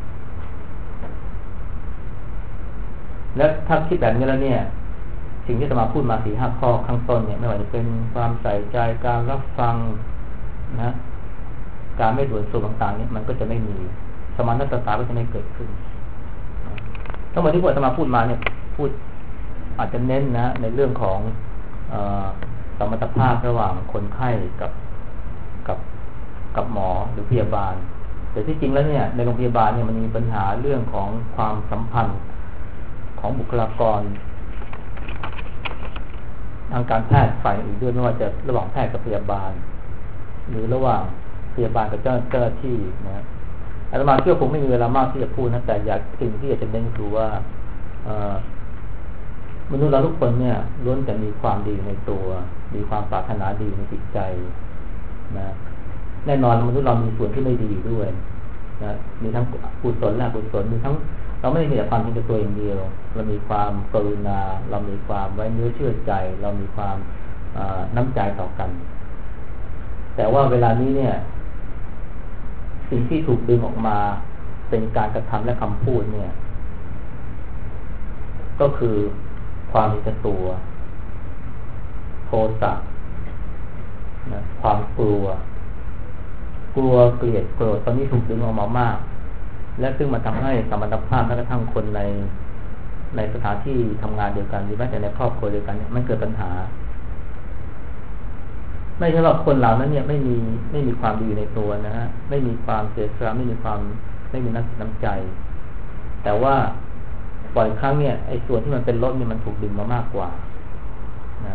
Speaker 1: และถ้าคิดแบบนี้แล้วเนี่ยสิ่งที่จะมาพูดมาสี่ห้าข้อข้างต้นเนี่ยไม่ว่าจะเป็นความใส่ใจการรับฟังนะการไม่ด่วนสุดต่างๆเนี่ยมันก็จะไม่มีสมานตตาก็จะไม่เกิดขึ้นทั้งหมดที่ผมจะมาพูดมาเนี่ยพูดอาจจะเน้นนะในเรื่องของเอ่อสมรรถภาพระหว่างคนไข้กับกับกับหมอหรือพยาบาลแต่ที่จริงแล้วเนี่ยในโรงพยาบาลเนี่ยมันมีปัญหาเรื่องของความสัมพันธ์ของบุคลากรทางการแพทย์ฝ่ายอื่นด้วยไม่ว่าจะระหว่างแพทย์กับพยาบาลหรือระหว่างพยาบาลกับเจ้าเจ้าหน้าที่นะอาตมาเชื่อผมไม่มีเวลามากที่จะพูดนะแต่อยากสิ่งที่อยากจะเน้นคือว่ามนุษย์เราทุกคนเนี่ยล้วนแต่มีความดีในตัวมีความปรารถนาดีในจิตใจนะแน่นอนมนุษย์เรามีส่วนที่ไม่ดีด้วยนะมีทั้งกุศลและอกุศลมีทั้งเราไม่ได้มีแต่ความเห็นแก่ตัวอย่างเดียวเรามีความกรุณาเรามีความไว้เนื้อเชื่อใจเรามีความน้ำใจต่อกันแต่ว่าเวลานี้เนี่ยสิ่งที่ถูกดึงออกมาเป็นการกระทำและคำพูดเนี่ยก็คือความเห็นแก่ตัวโทสะนะความกลัวกลัวเกลียดโกรธตอนนี้ถูกดึงออกมามากและซึ่งมันทำให้สมรรถภาพแม้กระทั่งคนในในสถานที่ทำงานเดียวกันหรือแม้แต่ในครอบครัวเดียวกันเนี่ยมันเกิดปัญหาไม่ใช่ว่าคนเหล่านั้นเนี่ยไม่มีไม่มีความดีในตัวนะฮะไม่มีความเสียสละไม่มีความไม่มีน้ำใจแต่ว่าบ่อยครั้งเนี่ยไอ้ส่วนที่มันเป็นลบนี่มันถูกดึงมามากกว่านะ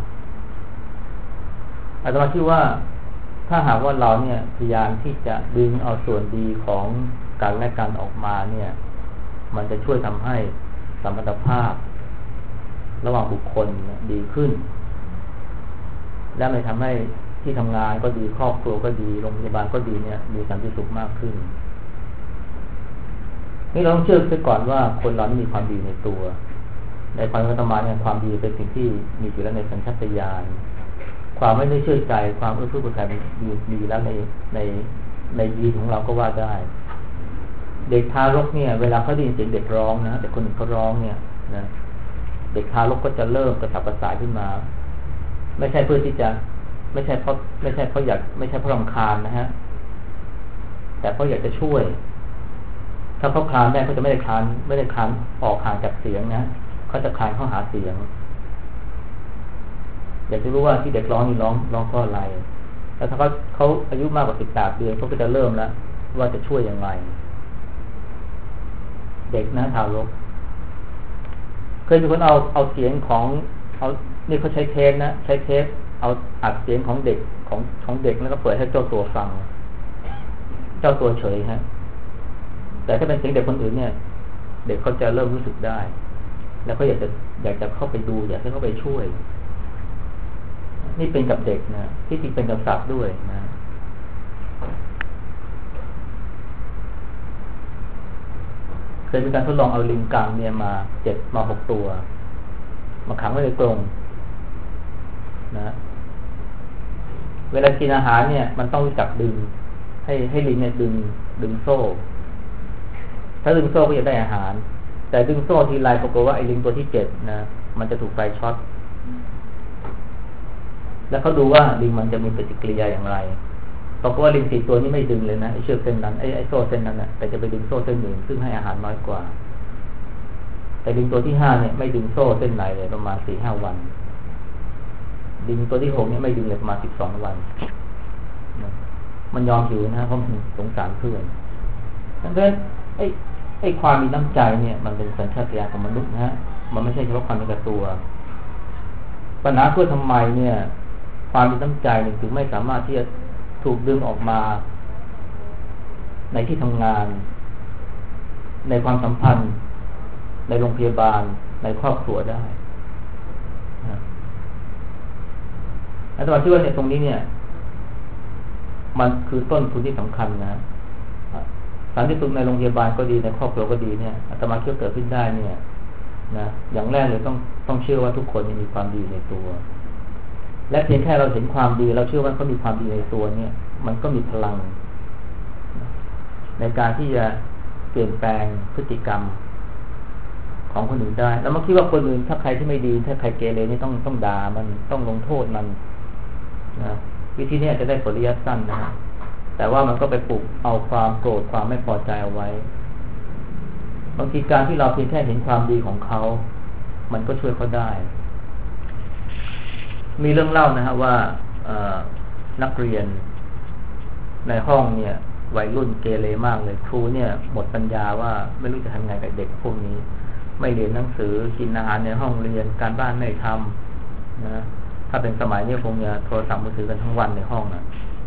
Speaker 1: อาตมาคิดว่าถ้าหากว่าเราเนี่ยพยายามที่จะดึงเอาส่วนดีของกันและกันออกมาเนี่ยมันจะช่วยทำให้สมรรถภาพระหว่างบุคคลดีขึ้นและมันทำให้ที่ทำงานก็ดีครอบครัวก็ดีโรงพยาบาลก็ดีเนี่ยมีสันติสุขมากขึ้นนี่เราต้องเชื่อซะก่อนว่าคนเรานี่มีความดีในตัวในความเป็นธรรมะเนี่ยความดีเป็นสิ่งที่มีอยู่แล้วในสัญชาตญาณความไม่ได้เชื่อใจความเอื้อเฟื้อเผื่อแผ่มีมีอยู่แล้วในในในยีนของเราก็ว่าได้เด็กทารกเนี่ยเวลาเขาได้ยินเสียงเด็กร้องนะเด็กคนหนึ่งเขาร้องเนี่ยนะเด็กทารกก็จะเริ่มกระสับกระส่ายขึ้นมาไม่ใช่เพื่อที่จะไม่ใช่เพราะไม่ใช่เพราะอยากไม่ใช่เพราะรำคาญนะฮะแต่เพราะอยากจะช่วยถ้าเขาคลานได้เขาจะไม่ได้คลานไม่ได้คลานออกห่างจากเสียงนะเขาจะคลานเข้าหาเสียงอยากจะรู้ว่าที่เด็กร้องนี่ร้องร้องเพราะอะไรแล้วถ้าเขาเขาอายุมากกว่าสิบแปดเดือนเขาก็จะเริ่มแล้วว่าจะช่วยยังไงเด็กนะทารกเคยมีคนเอาเอาเสียงของเอานี่เขาใช้เทปนะใช้เทปเอาอัดเสียงของเด็กของของเด็กแล้วก็เปิดให้เจ้าตัวฟังเจ้าตัวเฉยฮะแต่ถ้าเป็นเสียงเด็กคนอื่นเนี่ยเด็กเขาจะเริ่มรู้สึกได้แล้วก็อยากจะอยากจะเข้าไปดูอยากให้เข้าไปช่วยนี่เป็นกับเด็กนะที่จริงเป็นกับสัตว์ด้วยนะเคยมีการทดลองเอาลิงกังเนี่ยมาเจ็ดมาหกตัวมาขังไว้ในกรงนะเวลากินอาหารเนี่ยมันต้องรู้จักดึงให้ให้ลิงเนี่ยดึงดึงโซ่ถ้าดึงโซ่ก็จะได้อาหารแต่ดึงโซ่ทีไรปรากฏว่าไอ้ลิงตัวที่เจ็ดนะมันจะถูกไฟช็อตแล้วเขาดูว่าลิงมันจะมีปฏิกิริยาอย่างไรปรากฏว่าลิงสี่ตัวนี้ไม่ดึงเลยนะไอ้เชือกเส้นนั้นไอ้ไอ้โซ่เส้นนั้นน่ะแต่จะไปดึงโซ่เส้นอื่นซึ่งให้อาหารน้อยกว่าแต่ลิงตัวที่ห้าเนี่ยไม่ดึงโซ่เส้นไหนเลยประมาณสี่ห้าวันลิงตัวที่หกเนี่ยไม่ดึงเลยประมาณสิบสองวันมันยอมอยู่นะเพราะมันสงสารเพื่อนดังนั้นไอ้ไอ้ความมีน้ำใจเนี่ยมันเป็นสัญชาตญาณของมนุษย์นะฮะมันไม่ใช่เฉพาะความเป็นตัวปัญหาคือทำไมเนี่ยความมีน้ำใจเนี่ยถึงไม่สามารถที่จะถูกดึงออกมาในที่ทำงานในความสัมพันธ์ในโรงพยาบาลในครอบครัวได้อาตมาคิดว่าเนี่ยตรงนี้เนี่ยมันคือต้นทุนที่สำคัญนะสันติสุขในโรงพยาบาลก็ดีในครอบครัวก็ดีเนี่ยอาตมาคิดว่าเกิดขึ้นได้เนี่ยนะอย่างแรกเลยต้องต้องเชื่อว่าทุกคนมีความดีในตัวและเพียงแค่เราเห็นความดีเราเชื่อว่าเขามีความดีในตัวเนี่ยมันก็มีพลังในการที่จะเปลี่ยนแปลงพฤติกรรมของคนอื่นได้แล้วมาคิดว่าคนอื่นถ้าใครที่ไม่ดีถ้าใครเกเรนี่ต้องต้องด่ามันต้องลงโทษมันนะวิธีนี้อาจจะได้ผลระยะสั้นนะแต่ว่ามันก็ไปปลุกเอาความโกรธความไม่พอใจเอาไว้บางทีการที่เราเพียงแค่เห็นความดีของเขามันก็ช่วยเขาได้มีเรื่องเล่านะฮะว่านักเรียนในห้องเนี่ยวัยรุ่นเกเรมากเลยครูเนี่ยหมดปัญญาว่าไม่รู้จะทำไงกับเด็กพวกนี้ไม่เรียนหนังสือกินอาหารในห้องเรียนการบ้านไม่ทำนะถ้าเป็นสมัยนี้คงจะโทรศัพท์มือถือกันทั้งวันในห้องนะ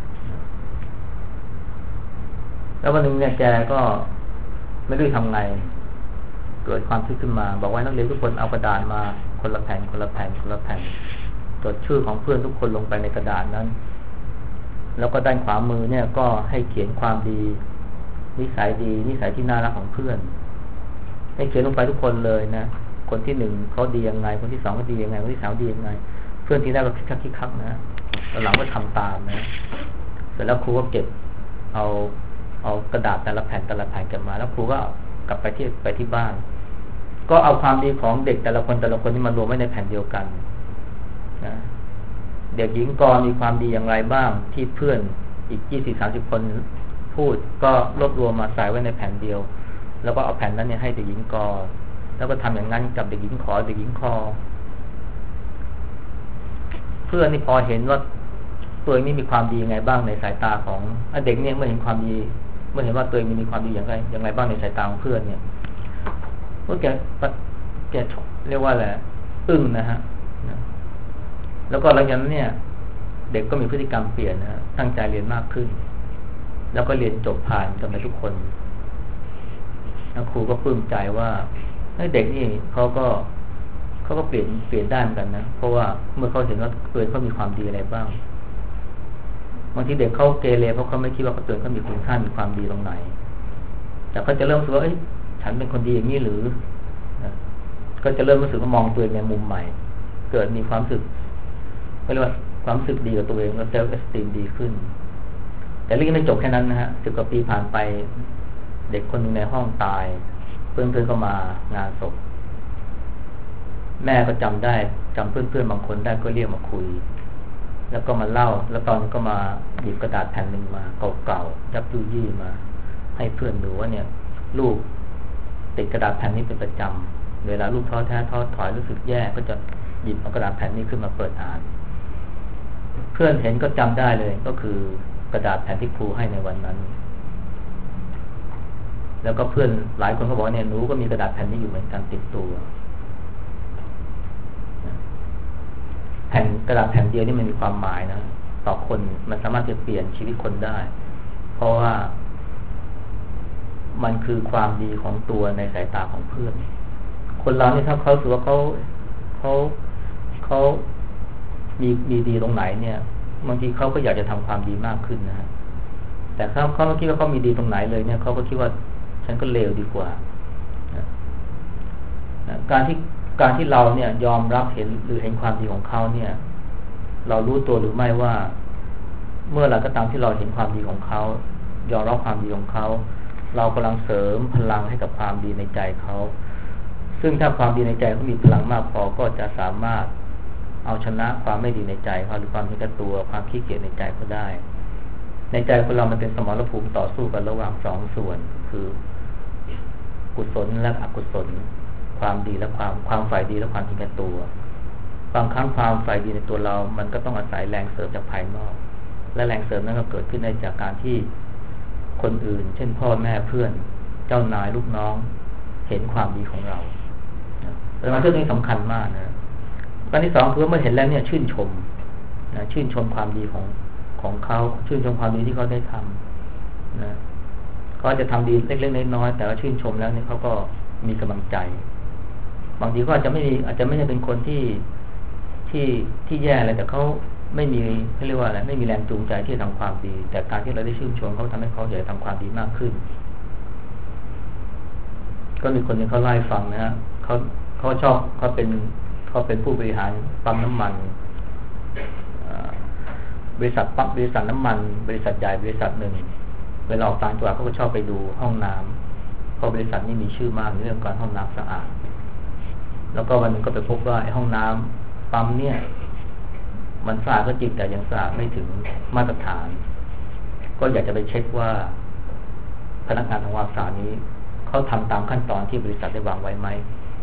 Speaker 1: แล้ววันหนึ่งเนี่ยแกก็ไม่รู้ทำไงเกิดความคิดขึ้นมาบอกว่านักเรียนทุกคนเอากระดาษมาคนละแผ่นคนละแผ่นคนละแผ่นจดชื่อของเพื่อนทุกคนลงไปในกระดาษนั้นแล้วก็ด้านขวามือเนี่ยก็ให้เขียนความดีนิสัยดีนิสัยที่น่ารักของเพื่อนให้เขียนลงไปทุกคนเลยนะคนที่หนึ่งเขาดียังไงคนที่สองก็ดียังไงคนที่สามดียังไงเพื่อนที่แรกก็คิกคักคิกคักนะแล้วหลังก็ทำตามนะเสร็จแล้วครูก็เก็บเอาเอากระดาษแต่ละแผ่นแต่ละแผ่นกันมาแล้วครูก็กลับไปที่ไปที่บ้านก็เอาความดีของเด็กแต่ละคนแต่ละคนที่มารวมไว้ในแผ่นเดียวกันนะเด็กหญิงกรมีความดีอย่างไรบ้างที่เพื่อนอีกยี่สิบสามสิบคนพูดก็รวบรวมมาใส่ไว้ในแผ่นเดียวแล้วก็เอาแผ่นนั้นเนี่ยให้เด็กหญิงกรแล้วก็ทำอย่างนั้นกับเด็กหญิงขอเด็กหญิงคอเพื่อนนี่พอเห็นว่าตัวเองนี่มีความดียังไงบ้างในสายตาของเด็กเนี่ยเมื่อเห็นความดีเมื่อเห็นว่าตัวเองมีความดีอย่างไรอย่างไรบ้างในสายตาของเพื่อนเนี่ยก็แกแกเรียกว่าอะไรอึ้งนะฮะแล้วก็หลังจากนั้นเนี่ยเด็กก็มีพฤติกรรมเปลี่ยนนะตั้งใจเรียนมากขึ้นแล้วก็เรียนจบผ่านกันไปทุกคนแล้วครูก็ปลื้มใจว่าเด็กนี่เขาก็เขาก็เปลี่ยนเปลี่ยนได้เหมือนกันนะเพราะว่าเมื่อเขาเห็นว่าตัวเองเขามีความดีอะไรบ้างบางทีเด็กเขาเกเรเพราะเขาไม่คิดว่าตัวเองเขามีคุณค่ามีความดีตรงไหนแต่เขาจะเริ่มรู้สึกว่าเอ้ยฉันเป็นคนดีอย่างนี้หรือก็ก็จะเริ่มรู้สึกว่ามองตัวเองในมุมใหม่เกิดมีความรู้สึกเรียกว่าความรู้สึกดีกับตัวเองแล้วเซลฟ์เอสติมดีขึ้นแต่เรื่องนี้ไม่จบแค่นั้นนะฮะสิบกว่าปีผ่านไปเด็กคนหนึ่งในห้องตายเพื่อนเพื่อนก็มางานศพแม่ก็จำได้จำเพื่อนเพื่อนบางคนได้ก็เรียกมาคุยแล้วก็มาเล่าแล้วตอนนี้ก็มาหยิบกระดาษแผ่นหนึ่งมาเก่าๆยับยุยี่มาให้เพื่อนดูว่าเนี่ยลูกติดกระดาษแผ่นนี้เป็นประจำเวลาลูกท้อแท้ท้อถอยรู้สึกแย่ก็จะหยิบเอากระดาษแผ่นนี้ขึ้นมาเปิดอ่านเพื่อนเห็นก็จำได้เลยก็คือกระดาษแผ่นที่ครูให้ในวันนั้นแล้วก็เพื่อนหลายคนก็บอกเนี่ยหนูก็มีกระดาษแผ่นนี้อยู่เหมือนกันติดตัวแผ่นกระดาษแผ่นเดียวนี่มันมีความหมายนะต่อคนมันสามารถจะเปลี่ยนชีวิตคนได้เพราะว่ามันคือความดีของตัวในสายตาของเพื่อนคนเราเนี่ยถ้าเขาสึกว่าเขาเขาเขามีมีดีตรงไหนเนี่ยบางทีเขาก็อยากจะทำความดีมากขึ้นนะฮะแต่เขาเขาไม่คิดว่าเขามีดีตรงไหนเลยเนี่ยเขาก็คิดว่าฉันก็เลวดีกว่าการที่การที่เราเนี่ยยอมรับเห็นหรือเห็นความดีของเขาเนี่ยเรารู้ตัวหรือไม่ว่าเมื่อไหร่ก็ตามที่เราเห็นความดีของเขายอมรับความดีของเขาเรากำลังเสริมพลังให้กับความดีในใจเขาซึ่งถ้าความดีในใจเขามีพลังมากพอก็จะสามารถเอาชนะความไม่ดีในใจเขาหรือความเห็นแก่ตัวความขี้เกียจในใจเขาได้ในใจคนเรามันเป็นสมรภูมิต่อสู้กันระหว่างสองส่วนคือกุศลและอกุศลความดีและความความฝ่ายดีและความเห็นแก่ตัวบางครั้งความฝ่ายดีในตัวเรามันก็ต้องอาศัยแรงเสริมจากภายนอกและแรงเสริมนั้นก็เกิดขึ้นได้จากการที่คนอื่นเช่นพ่อแม่เพื่อนเจ้านายลูกน้องเห็นความดีของเราเพราะฉะนั้นเรื่องนี้สำคัญมากนะการที่สองคือเมื่อเห็นแล้วเนี่ยชื่นชมนะชื่นชมความดีของของเขาชื่นชมความดีที่เขาได้ทำนะเขาจะทำดีเล็กๆน้อยๆแต่ว่าชื่นชมแล้วเนี่ยเขาก็มีกำลังใจบางทีก็อาจจะไม่มีอาจจะไม่ใช่เป็นคนที่ที่ที่แย่อะไรแต่เขาไม่มีเขาเรียกว่าอะไรไม่มีแรงจูงใจที่จะทำความดีแต่การที่เราได้ชื่นชมเขาทำให้เขาอยากทำความดีมากขึ้นก็มีคนหนึ่งเขาไล่ฟังนะฮะเขาเขาชอบเขาเป็นเขาเป็นผู้บริหารปั๊มน้ำมันบริษัทปั๊มบริษัทน้ำมันบริษัทใหญ่บริษัทหนึ่งเวลาออกต่างจังหวัดเขาก็ชอบไปดูห้องน้ำเพราะบริษัทนี้มีชื่อมากในเรื่องการห้องน้ำสะอาดแล้วก็วันหนึ่งก็ไปพบว่าไอ้ห้องน้ำปั๊มเนี่ยมันสะอาดก็จริงแต่ยังสะอาดไม่ถึงมาตรฐานก็อยากจะไปเช็คว่าพนักงานทำความสะอาดนี้เขาทำตามขั้นตอนที่บริษัทได้วางไว้ไหม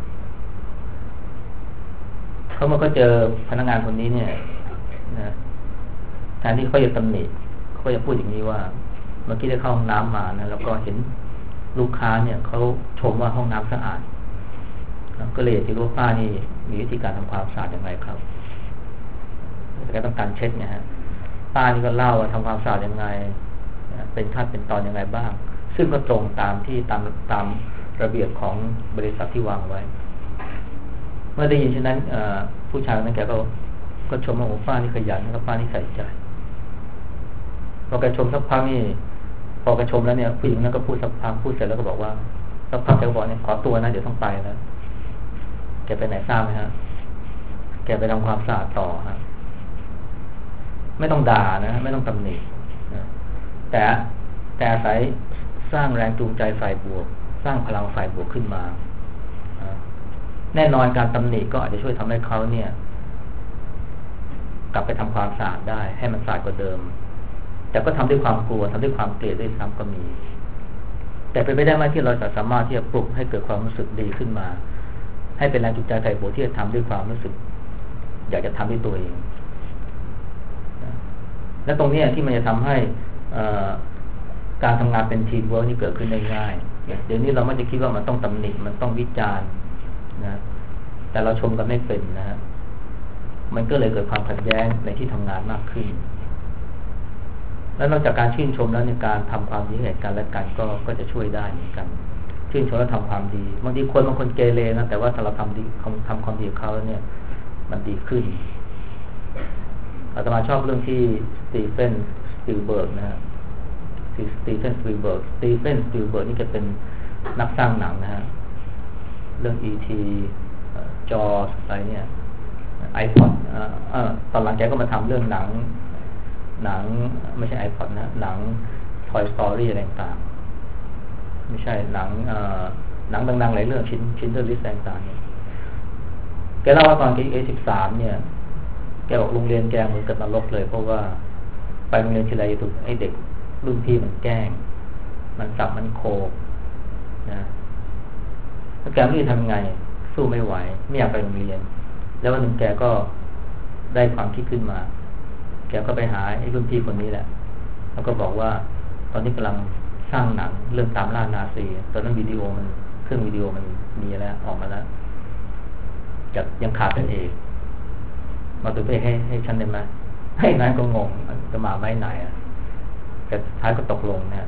Speaker 1: เขาเมื่อก็เจอพนักงานคนนี้เนี่ยนะแทนที่เขาจะตำหนิเขาจะพูดอย่างนี้ว่าเมื่อกี้ได้เข้าห้องน้ำมานะแล้วก็เห็นลูกค้าเนี่ยเขาชมว่าห้องน้ำสะอาดก็เลยอยากจะรู้ว่าป้านี่มีวิธีการทำความสะอาดอย่างไรครับแกต้องการเช็คเนี่ยฮะป้านี่ก็เล่าว่าทำความสะอาดยังไงเป็นขั้นเป็นตอนยังไงบ้างซึ่งก็ตรงตามที่ตามตามระเบียบของบริษัทที่วางไว้เมื่อได้ยินเช่นนั้นผู้ชายนั้นแกก็ก็ชมว่าโอ้ป้านี่ขยันนะครับป้านี่ใส่ใจพอแกชมสักพักนี่พอแกชมแล้วเนี่ยผู้หญิงนั้นก็พูดสักพักพูดเสร็จแล้วก็บอกว่าสักพักแกก็บอกเนี่ยขอตัวนะเดี๋ยวต้องไปแล้วแกไปไหนทราบไหมฮะแกไปทำความสะอาดต่อฮะไม่ต้องด่านะไม่ต้องตำหนิแต่แต่อาศัยสร้างแรงจูงใจฝ่ายบวกสร้างพลังฝ่ายบวกขึ้นมาแน่นอนการตำหนิก็อาจจะช่วยทำให้เขาเนี่ยกลับไปทำความสะอาดได้ให้มันสะอาดกว่าเดิมแต่ก็ทำด้วยความกลัวทำด้วยความเกลียดด้วยซ้ำก็มีแต่เป็นไปได้ไหมที่เราจะสามารถที่จะปลุกให้เกิดความรู้สึกดีขึ้นมาให้เป็นแรงจูงใจฝ่ายบวกที่จะทำด้วยความรู้สึกอยากจะทำด้วยตัวเองและตรงนี้ที่มันจะทำให้การทำงานเป็นทีมเวิร์คนี่เกิดขึ้นได้ง่ายเดี๋ยวนี้เราไม่จะคิดว่ามันต้องตำหนิมันต้องวิจารณ์นะแต่เราชมกันไม่เป็นนะฮะมันก็เลยเกิดความขัดแย้งในที่ทำงานมากขึ้นแล้วนอกจากการชื่นชมแล้วในการทำความดีให้กันและกันก็ก็จะช่วยได้เหมือนกันชื่นชมแล้วทำความดีบางทีคนบางคนเกเรนะแต่ว่าถ้าเราทำดีทำความดีกับเขาแล้วเนี่ยมันดีขึ้นอาตมาชอบเรื่องที่สตีเฟนสปิลเบิร์กนะฮะสตีเฟนสปิลเบิร์กสตีเฟนสปิลเบิร์กนี่จะเป็นนักสร้างหนังนะฮะเรื่อง อี ทีจออะไรเนี่ยไอพอดตอนหลังแกก็มาทำเรื่องหนังหนังไม่ใช่ไอพอดนะหนัง Toy Story อะไรต่างๆไม่ใช่หนังหนังดังๆหลายเรื่องชิ้นชิ้นเดอร์ลิสต่างๆเนี่ยแกเล่าว่าตอนแกอายุสิบสามเนี่ยแกบอกโรงเรียนแกเหมือนกับนรกเลยเพราะว่าไปโรงเรียนทีไรถูกไอเด็กรุ่นพี่มันแกล้งมันสับมันโคบนะแล้วแกไม่รู้จะทำยังไงสู้ไม่ไหวไม่อยากไปโรงเรียนแล้ววันหนึ่งแกก็ได้ความคิดขึ้นมาแกก็ไปหาไอ้รุ่นพี่คนนี้แหละแล้วก็บอกว่าตอนนี้กำลังสร้างหนังเรื่องตามล่านาซีตอนนั้นวิดีโอมันเครื่องวิดีโอมันมีแล้วออกมาแล้วจะยังขาดเป็นเอกมาตัวเพให้ให้ฉันได้ไหมให้นายก็งงจะมาไม่ไหนอ่ะแต่ท้ายก็ตกลงนะ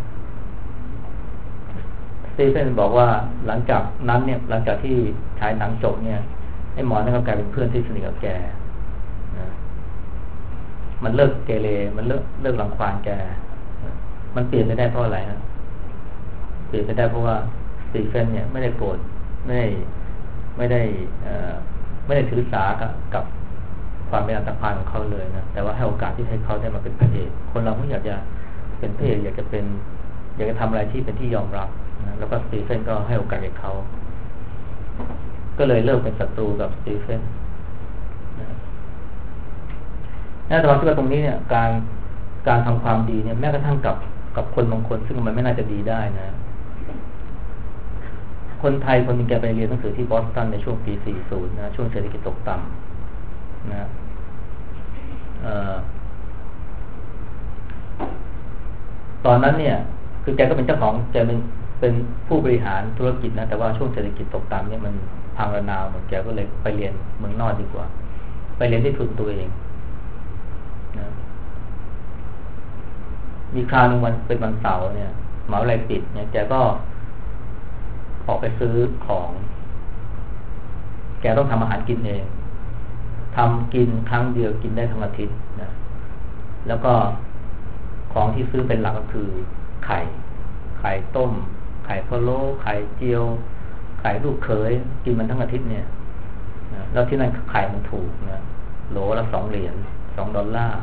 Speaker 1: สตีเฟนบอกว่าหลังจากนั้นเนี่ยหลังจากที่ฉายหนังจบเนี่ยไอ้หมอนั่นก็กลายเป็นเพื่อนที่สนิทกับแกนะมันเลิกเกเรมันเลิกเลิกรังควานแกมันเปลี่ยนไปได้เพราะอะไรฮะเปลี่ยนไปได้เพราะว่าสตีเฟนเนี่ยไม่ได้โกรธไม่ได้ไม่ได้เอ่อไม่ได้ถือสากับกับความเป็นอัตภาพของเขาเลยนะแต่ว่าให้โอกาสที่ให้เขาได้มาเป็นพระเอกคนเราไม่อยากจะเป็นพระเอกอยากจะเป็นอยากจะทำอะไรที่เป็นที่ยอมรับนะแล้วก็สตีเฟนก็ให้โอกาสกับเขาก็เลยเลิกเป็นศัตรูกับสตีเฟนนะแต่ว่าที่ว่าตรงนี้เนี่ยการการทำความดีเนี่ยแม้กระทั่งกับกับคนบางคนซึ่งมันไม่น่าจะดีได้นะคนไทยคนนึงแกไปเรียนหนังสือที่บอสตันในช่วงปีสี่สิบนะช่วงเศรษฐกิจตกต่ำนะตอนนั้นเนี่ยคือแกก็เป็นเจ้าของแกเป็นเป็นผู้บริหารธุรกิจนะแต่ว่าช่วงเศรษฐกิจตกต่ำเนี่ยมันพังระนาวหมดแกก็เลยไปเรียนเมืองนอกดีกว่าไปเรียนที่ทุนตัวเองนะมีคราวนึงวันเป็นวันเสาร์เนี่ยหมหาวิทยาลัยปิดเนี่ยแกก็ออกไปซื้อของแกต้องทำอาหารกินเองทำกินครั้งเดียวกินได้ทั้งอาทิตย์นะแล้วก็ของที่ซื้อเป็นหลักก็คือไข่ไข่ต้มไข่พะโล้ไข่เจียวไข่ลูกเขยกินมันทั้งอาทิตย์เนี่ยนะแล้วที่นั่นไข่มันถูกนะโหลละสองเหรียญสองดอลลาร์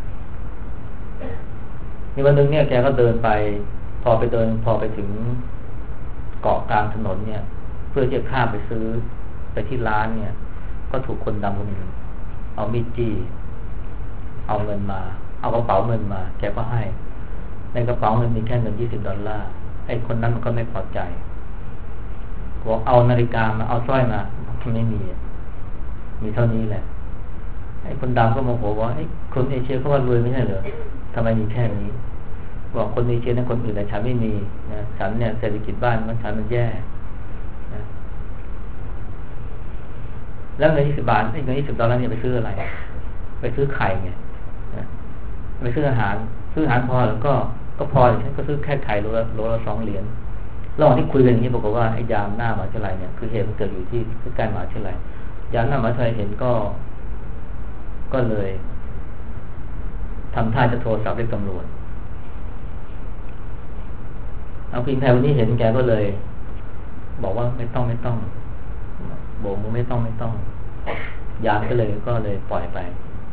Speaker 1: มีวันหนึ่งเนี่ยแกก็เดินไปพอไปเดินพอไปถึงเกาะกลางถนนเนี่ยเพื่อจะข้ามไปซื้อไปที่ร้านเนี่ยก็ถูกคนดำคนหนึ่งเอามีดจี้เอาเงินมาเอากระเป๋าเงินมาแกก็ให้ในกระเป๋าเงินมีแค่เงินยี่สิบดอลลาร์ไอ้คนนั้นมันก็ไม่พอใจบอกเอานาฬิกามาเอาสร้อยมาไม่มีมีเท่านี้แหละไอ้คนดำก็โมโหว่าไอ้คนเอเชียเขาว่ารวยไม่ใช่เหรอทำไมมีแค่นี้บอกคนเอเชียนั้นคนอื่นแต่ฉันไม่มีนะฉันเนี่ยเศรษฐกิจบ้านมันฉันมันแย่นะแล้วเงินยี่สิบบาทไอ้เงินยี่สิบดอลลาร์เนี่ยไปซื้ออะไรไปซื้อไข่ไงนะไปซื้ออาหารซื้ออาหารพอแล้วก็ก็พอฉันก็ซื้อแค่ไข่โลละโลละสองเหรียญระหว่างที่คุยกันอย่างนี้บอกว่าไอ้ยามหน้ามหาวิทยาลัยเนี่ยคือเหตุมันเกิดอยู่ที่ใกล้มหาวิทยาลัยยามหน้ามหาวิทยาลัยเห็นก็ก็เลยทำท่าจะโทรศัพท์เรียกตำรวจเอาพิงไทยวันนี้เห็นแกก็เลยบอกว่าไม่ต้องไม่ต้องโบกมือไม่ต้องไม่ต้องยามก็เลยก็เลยปล่อยไป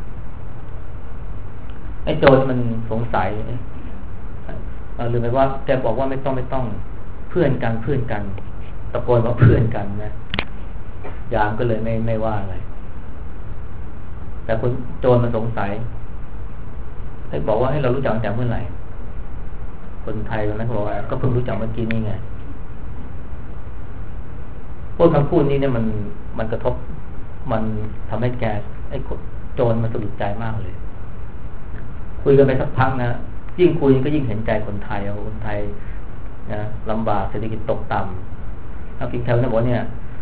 Speaker 1: ไอ้โจรมันสงสัยหรือไม่ว่าแกบอกว่าไม่ต้องไม่ต้องเพื่อนกันเพื่อนกันตะโกนว่าเพื่อนกันนะยามก็เลยไม่ไม่ว่าอะไรแต่คนโจรมันสงสัยไอ้บอกว่าให้เรารู้จักตั้งแต่เมื่อไหร่คนไทยคนนั้นบอกว่าก็เพิ่งรู้จักเมื่อกี้นี่ไงพวกคำพูดนี้เนี่ยมันมันกระทบมันทำให้แกไอ้โจรมันสะดุดใจมากเลยคุยกันไปสักพักนะยิ่งคุยก็ยิ่งเห็นใจคนไทยเอาคนไทยนะลำบากเศรษฐกิจตกต่ำแล้วพิงไทยเนี่ยบอกเนี่ย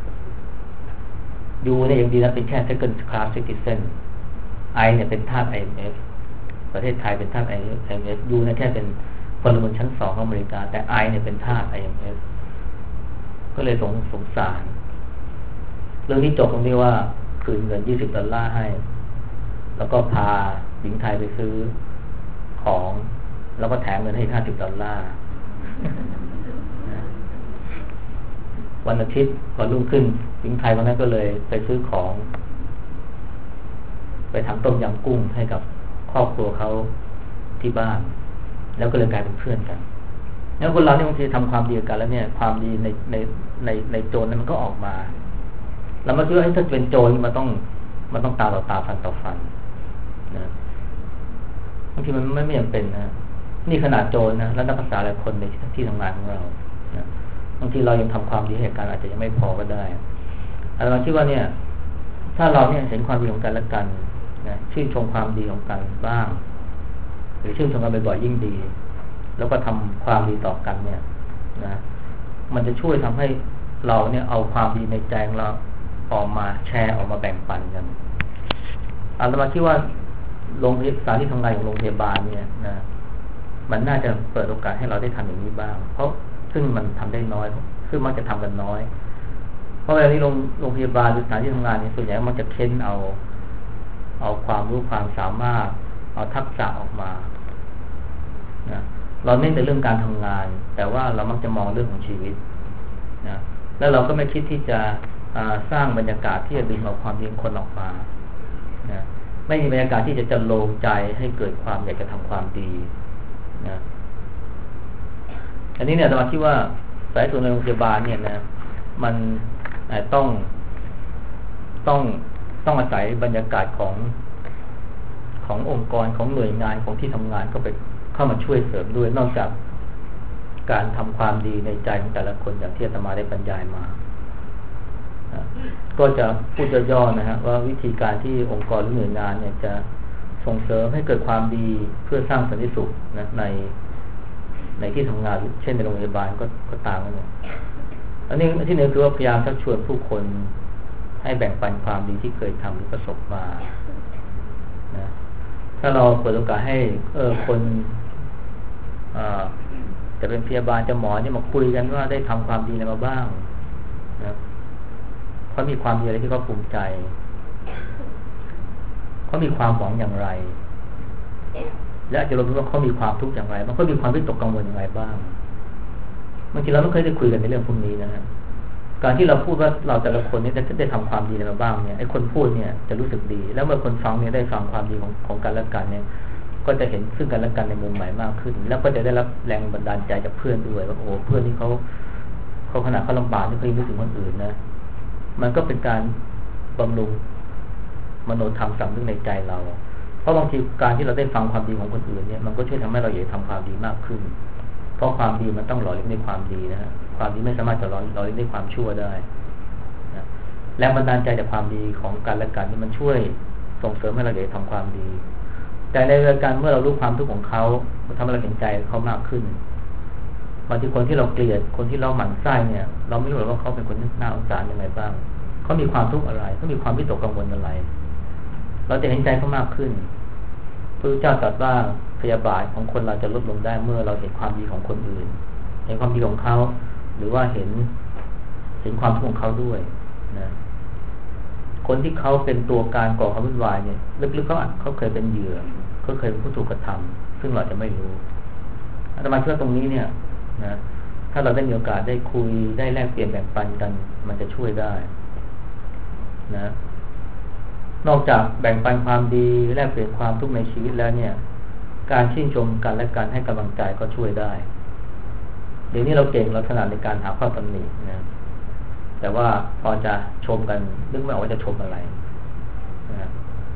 Speaker 1: ยูเนี่ยยังดีนะเป็นแค่ second class citizen ไอเนี่ยเป็นทาส ไอ เอ็ม เอฟ ประเทศไทยเป็นทาส ไอ เอ็ม เอฟ ยูเนี่ยแค่เป็นพลเมืองชั้นสองของอเมริกาแต่ไอเนี่ยเป็นทาส ไอ เอ็ม เอฟ ก็เลยสงสงสารเรื่องที่จบตรงนี้ว่าคืนเงินยี่สิบดอลลาร์ให้แล้วก็พาหญิงไทยไปซื้อของแล้วก็แถมเงินให้ห้าสิบดอลลาร์วันอาทิตย์วันรุ่งขึ้นหญิงไทยคนนั้นก็เลยไปซื้อของไปทำต้มยำกุ้งให้กับครอบครัวเขาที่บ้านแล้วก็เลยกลายเป็นเพื่อนกันแล้วคนเราเนี่ยบางทีทำความดีกันแล้วเนี่ยความดีในในในในโจรนั้นมันก็ออกมาเรามาคิดว่าถ้าเป็นโจรมันต้องมันต้องตาต่อตาฟันต่อฟันนะบางทีมันไม่ไม่จำเป็นนะนี่ขนาดโจรนะแล้วนักภาษาหลายคนในที่ทำงานของเรานะบางทีเรายังทำความดีให้กันอาจจะยังไม่พอก็ได้เราคิดว่าเนี่ยถ้าเราเนี่ยเห็นความดีของกันและกันนะชื่นชมความดีของกันบ้างหรือชื่นชมกันบ่อยๆยิ่งดีแล้วก็ทำความดีต่อกันเนี่ยนะมันจะช่วยทำให้เราเนี่ยเอาความดีในใจของเราออกมาแชร์ออกมาแบ่งปันกันอาตมาคิดว่าโรงพยาบาลที่ทำงานของโรงพยาบาลเนี่ยนะมันน่าจะเปิดโอกาสให้เราได้ทำอย่างนี้บ้างเพราะซึ่งมันทำได้น้อยซึ่งมักจะทำกันน้อยเพราะเวลาที่โรงโรงพยาบาลหรือสถานที่ทำงานเนี่ยส่วนใหญ่มันจะเค้นเอาเอาความรู้ความสามารถเอาทักษะออกมานะเราเน้นในเรื่องการทำงานแต่ว่าเรามักจะมองเรื่องของชีวิตนะแล้วเราก็ไม่คิดที่จะสร้างบรรยากาศที่จะดึงเอาความดีของคนออกมานะไม่มีบรรยากาศที่จะจันโลงใจให้เกิดความอยากจะทำความดีนะอันนี้เนี่ยอาตมาคิดว่าสายส่วนในโรงพยาบาลเนี่ยนะมันต้องต้องต้องอาศัยบรรยากาศของขององค์กรของหน่วยงานของที่ทำงานก็ไปเข้ามาช่วยเสริมด้วยนอกจากการทำความดีในใจของแต่ละคนอย่างที่อาตมาได้บรรยายมาก็จะพูดย่อๆนะฮะว่าวิธีการที่องค์กรหรือหน่วยงานเนี่ยจะส่งเสริมให้เกิดความดีเพื่อสร้างสันติสุขนะในในที่ทำงานเช่นในโรงพยาบาลก็ก็ตามกันเนี่ยอันนี้ที่หนึ่งคือว่าพยายามชักชวนผู้คนให้แบ่งปันความดีที่เคยทำหรือประสบมานะถ้าเราเปิดโอกาสให้เออคนจะเป็นพยาบาลจะหมอเนี่ยมาคุยกันว่าได้ทำความดีอะไรมาบ้างนะเขามีความดีอะไรที่เขาภูมิใจเขามีความหวังอย่างไรและจะรู้ว่าเขามีความทุกข์อย่างไรมันก็มีความวิตกกังวลอย่างไรบ้างบางทีเราไม่เคยได้คุยกันในเรื่องพวกนี้นะฮะการที่เราพูดว่าเราแต่ละคนนี้ได้ได้ทำความดีอะไรมาบ้างเนี่ยไอ้คนพูดเนี่ยจะรู้สึกดีแล้วเมื่อคนฟังเนี่ยได้ฟังความดีของของกันและกันเนี่ยก็จะเห็นซึ่งกันและกันในมุมใหม่มากขึ้นแล้วก็จะได้รับแรงบันดาลใจจากเพื่อนด้วยว่าโอ้เพื่อนนี่เขาเขาขนาดเขาลำบากนี่เขายังนึกถึงคนอื่นนะมันก็เป็นการบำรุงมโนธรรมสำนึกในใจเราเพราะบางทีการที่เราได้ฟังความดีของคนอื่นเนี่ยมันก็ช่วยทำให้เราอยากทำความดีมากขึ้นเพราะความดีมันต้องหล่อเลี้ยงด้วยความดีนะฮะความดีไม่สามารถจะหล่อหล่อเลี้ยงด้วยความชั่วได้นะแรงบันดาลใจจากความดีของกันและกันนี่มันช่วยส่งเสริมให้เราอยากทำความดีแต่ในเรื่องการเมื่อเรารู้ความทุกข์ของเขามันทำให้เราเห็นใจเขามากขึ้นบางทีคนที่เราเกลียดคนที่เราหมั่นไส้เนี่ยเราไม่รู้หรอกว่าเขาเป็นคนน่าสงสารยังไงบ้างเขามีความทุกข์อะไรเขามีความวิตกกังวลอะไรเราจะเห็นใจเขามากขึ้นพระพุทธเจ้าตรัสว่าพยาบาทของคนเราจะลดลงได้เมื่อเราเห็นความดีของคนอื่นเห็นความดีของเขาหรือว่าเห็นเห็นความทุกข์ของเขาด้วยนะคนที่เขาเป็นตัวการก่อความวุ่นวายเนี่ยลึกๆเขาเขาเคยเป็นเหยื่อเขาเคยเป็นผู้ถูกกระทำซึ่งเราจะไม่รู้อาตมาคิดว่าตรงนี้เนี่ยนะถ้าเราได้มีโอกาสได้คุยได้แลกเปลี่ยนแบ่งปันกันมันจะช่วยได้นะนอกจากแบ่งปันความดีแลกเปลี่ยนความทุกข์ในชีวิตแล้วเนี่ยการชื่นชมกันและการให้กำลังใจก็ช่วยได้เดี๋ยวนี้เราเก่งเราถนัดในการหาข้อตำหนินะแต่ว่าพอจะชมกันนึกไม่ออกว่าจะชมอะไรนะ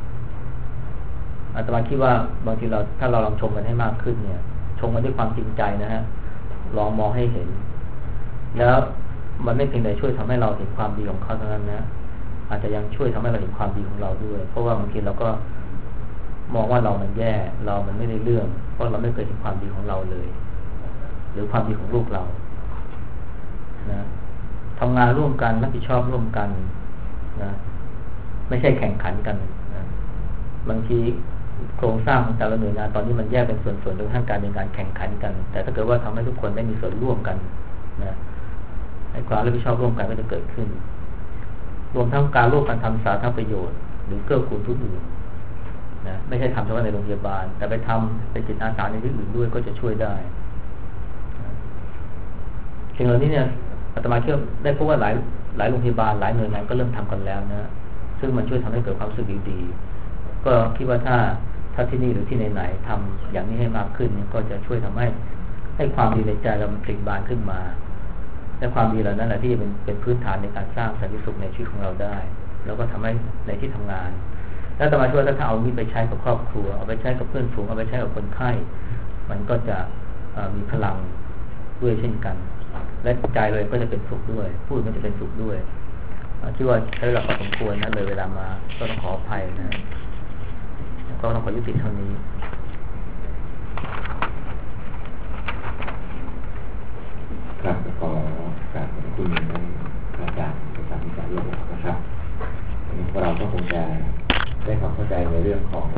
Speaker 1: อาตมาคิดว่าบางทีเราถ้าเราลองชมกันให้มากขึ้นเนี่ยชมกันด้วยความจริงใจนะฮะลองมองให้เห็นแล้วมันไม่เพียงแต่ช่วยทำให้เราเห็นความดีของเขาเท่านั้นนะอาจจะยังช่วยทำให้เราเห็นความดีของเราด้วยเพราะว่าบางทีเราก็มองว่าเรามันแย่เรามันไม่ได้เรื่องเพราะเราไม่เคยเห็นความดีของเราเลยหรือความดีของลูกเรานะทำงานร่วมกันรับผิดชอบร่วมกันนะไม่ใช่แข่งขันกันนะบางทีโครงสร้างของแต่ละหน่วยงานตอนนี้มันแยกเป็นส่วนๆโดยทางการเป็นการแข่งขันกันแต่ถ้าเกิดว่าทำให้ทุกคนได้มีส่วนร่วมกันนะให้ความรับผิดชอบร่วมกันก็จะเกิดขึ้นรวมทั้งการร่วมกันทำสาธารณประโยชน์หรือเกื้อกูลผู้อื่นนะไม่ใช่ทำเฉพาะในโรงพยาบาลแต่ไปทำเป็นจิตอาสาในที่อื่นด้วยก็จะช่วยได้สิ่งเหล่านี้เนี่ยอาตมาเชื่อได้พบว่าหลายหลายโรงพยาบาลหลายหน่วยงานก็เริ่มทำกันแล้วนะซึ่งมันช่วยทำให้เกิดความรู้สึกดีๆก็คิดว่าถ้าถ้าที่นี่หรือที่ไหนๆทำอย่างนี้ให้มากขึ้นก็จะช่วยทำให้ให้ความดีในใจเรามันปลิ่บานขึ้นมาและความดีเหล่านั้นแหละที่เป็นเป็นพื้นฐานในการสร้างสันติสุขในชีวิตของเราได้แล้วก็ทำให้ในที่ทำงานแล้วอาตมาช่วยถ้าเอานี้ไปใช้กับครอบครัวเอาไปใช้กับเพื่อนฝูงเอาไปใช้กับคนไข้มันก็จะมีพลังด้วยเช่นกันและใจเลยก็จะเป็นสุขด้วยพูดมันจะเป็นสุขด้วยคิดว่าใช้เวลาพอสมควรนะเลยเวลามาก็ต้องขออภัยนะก็ต้องขอยุติเท่านี้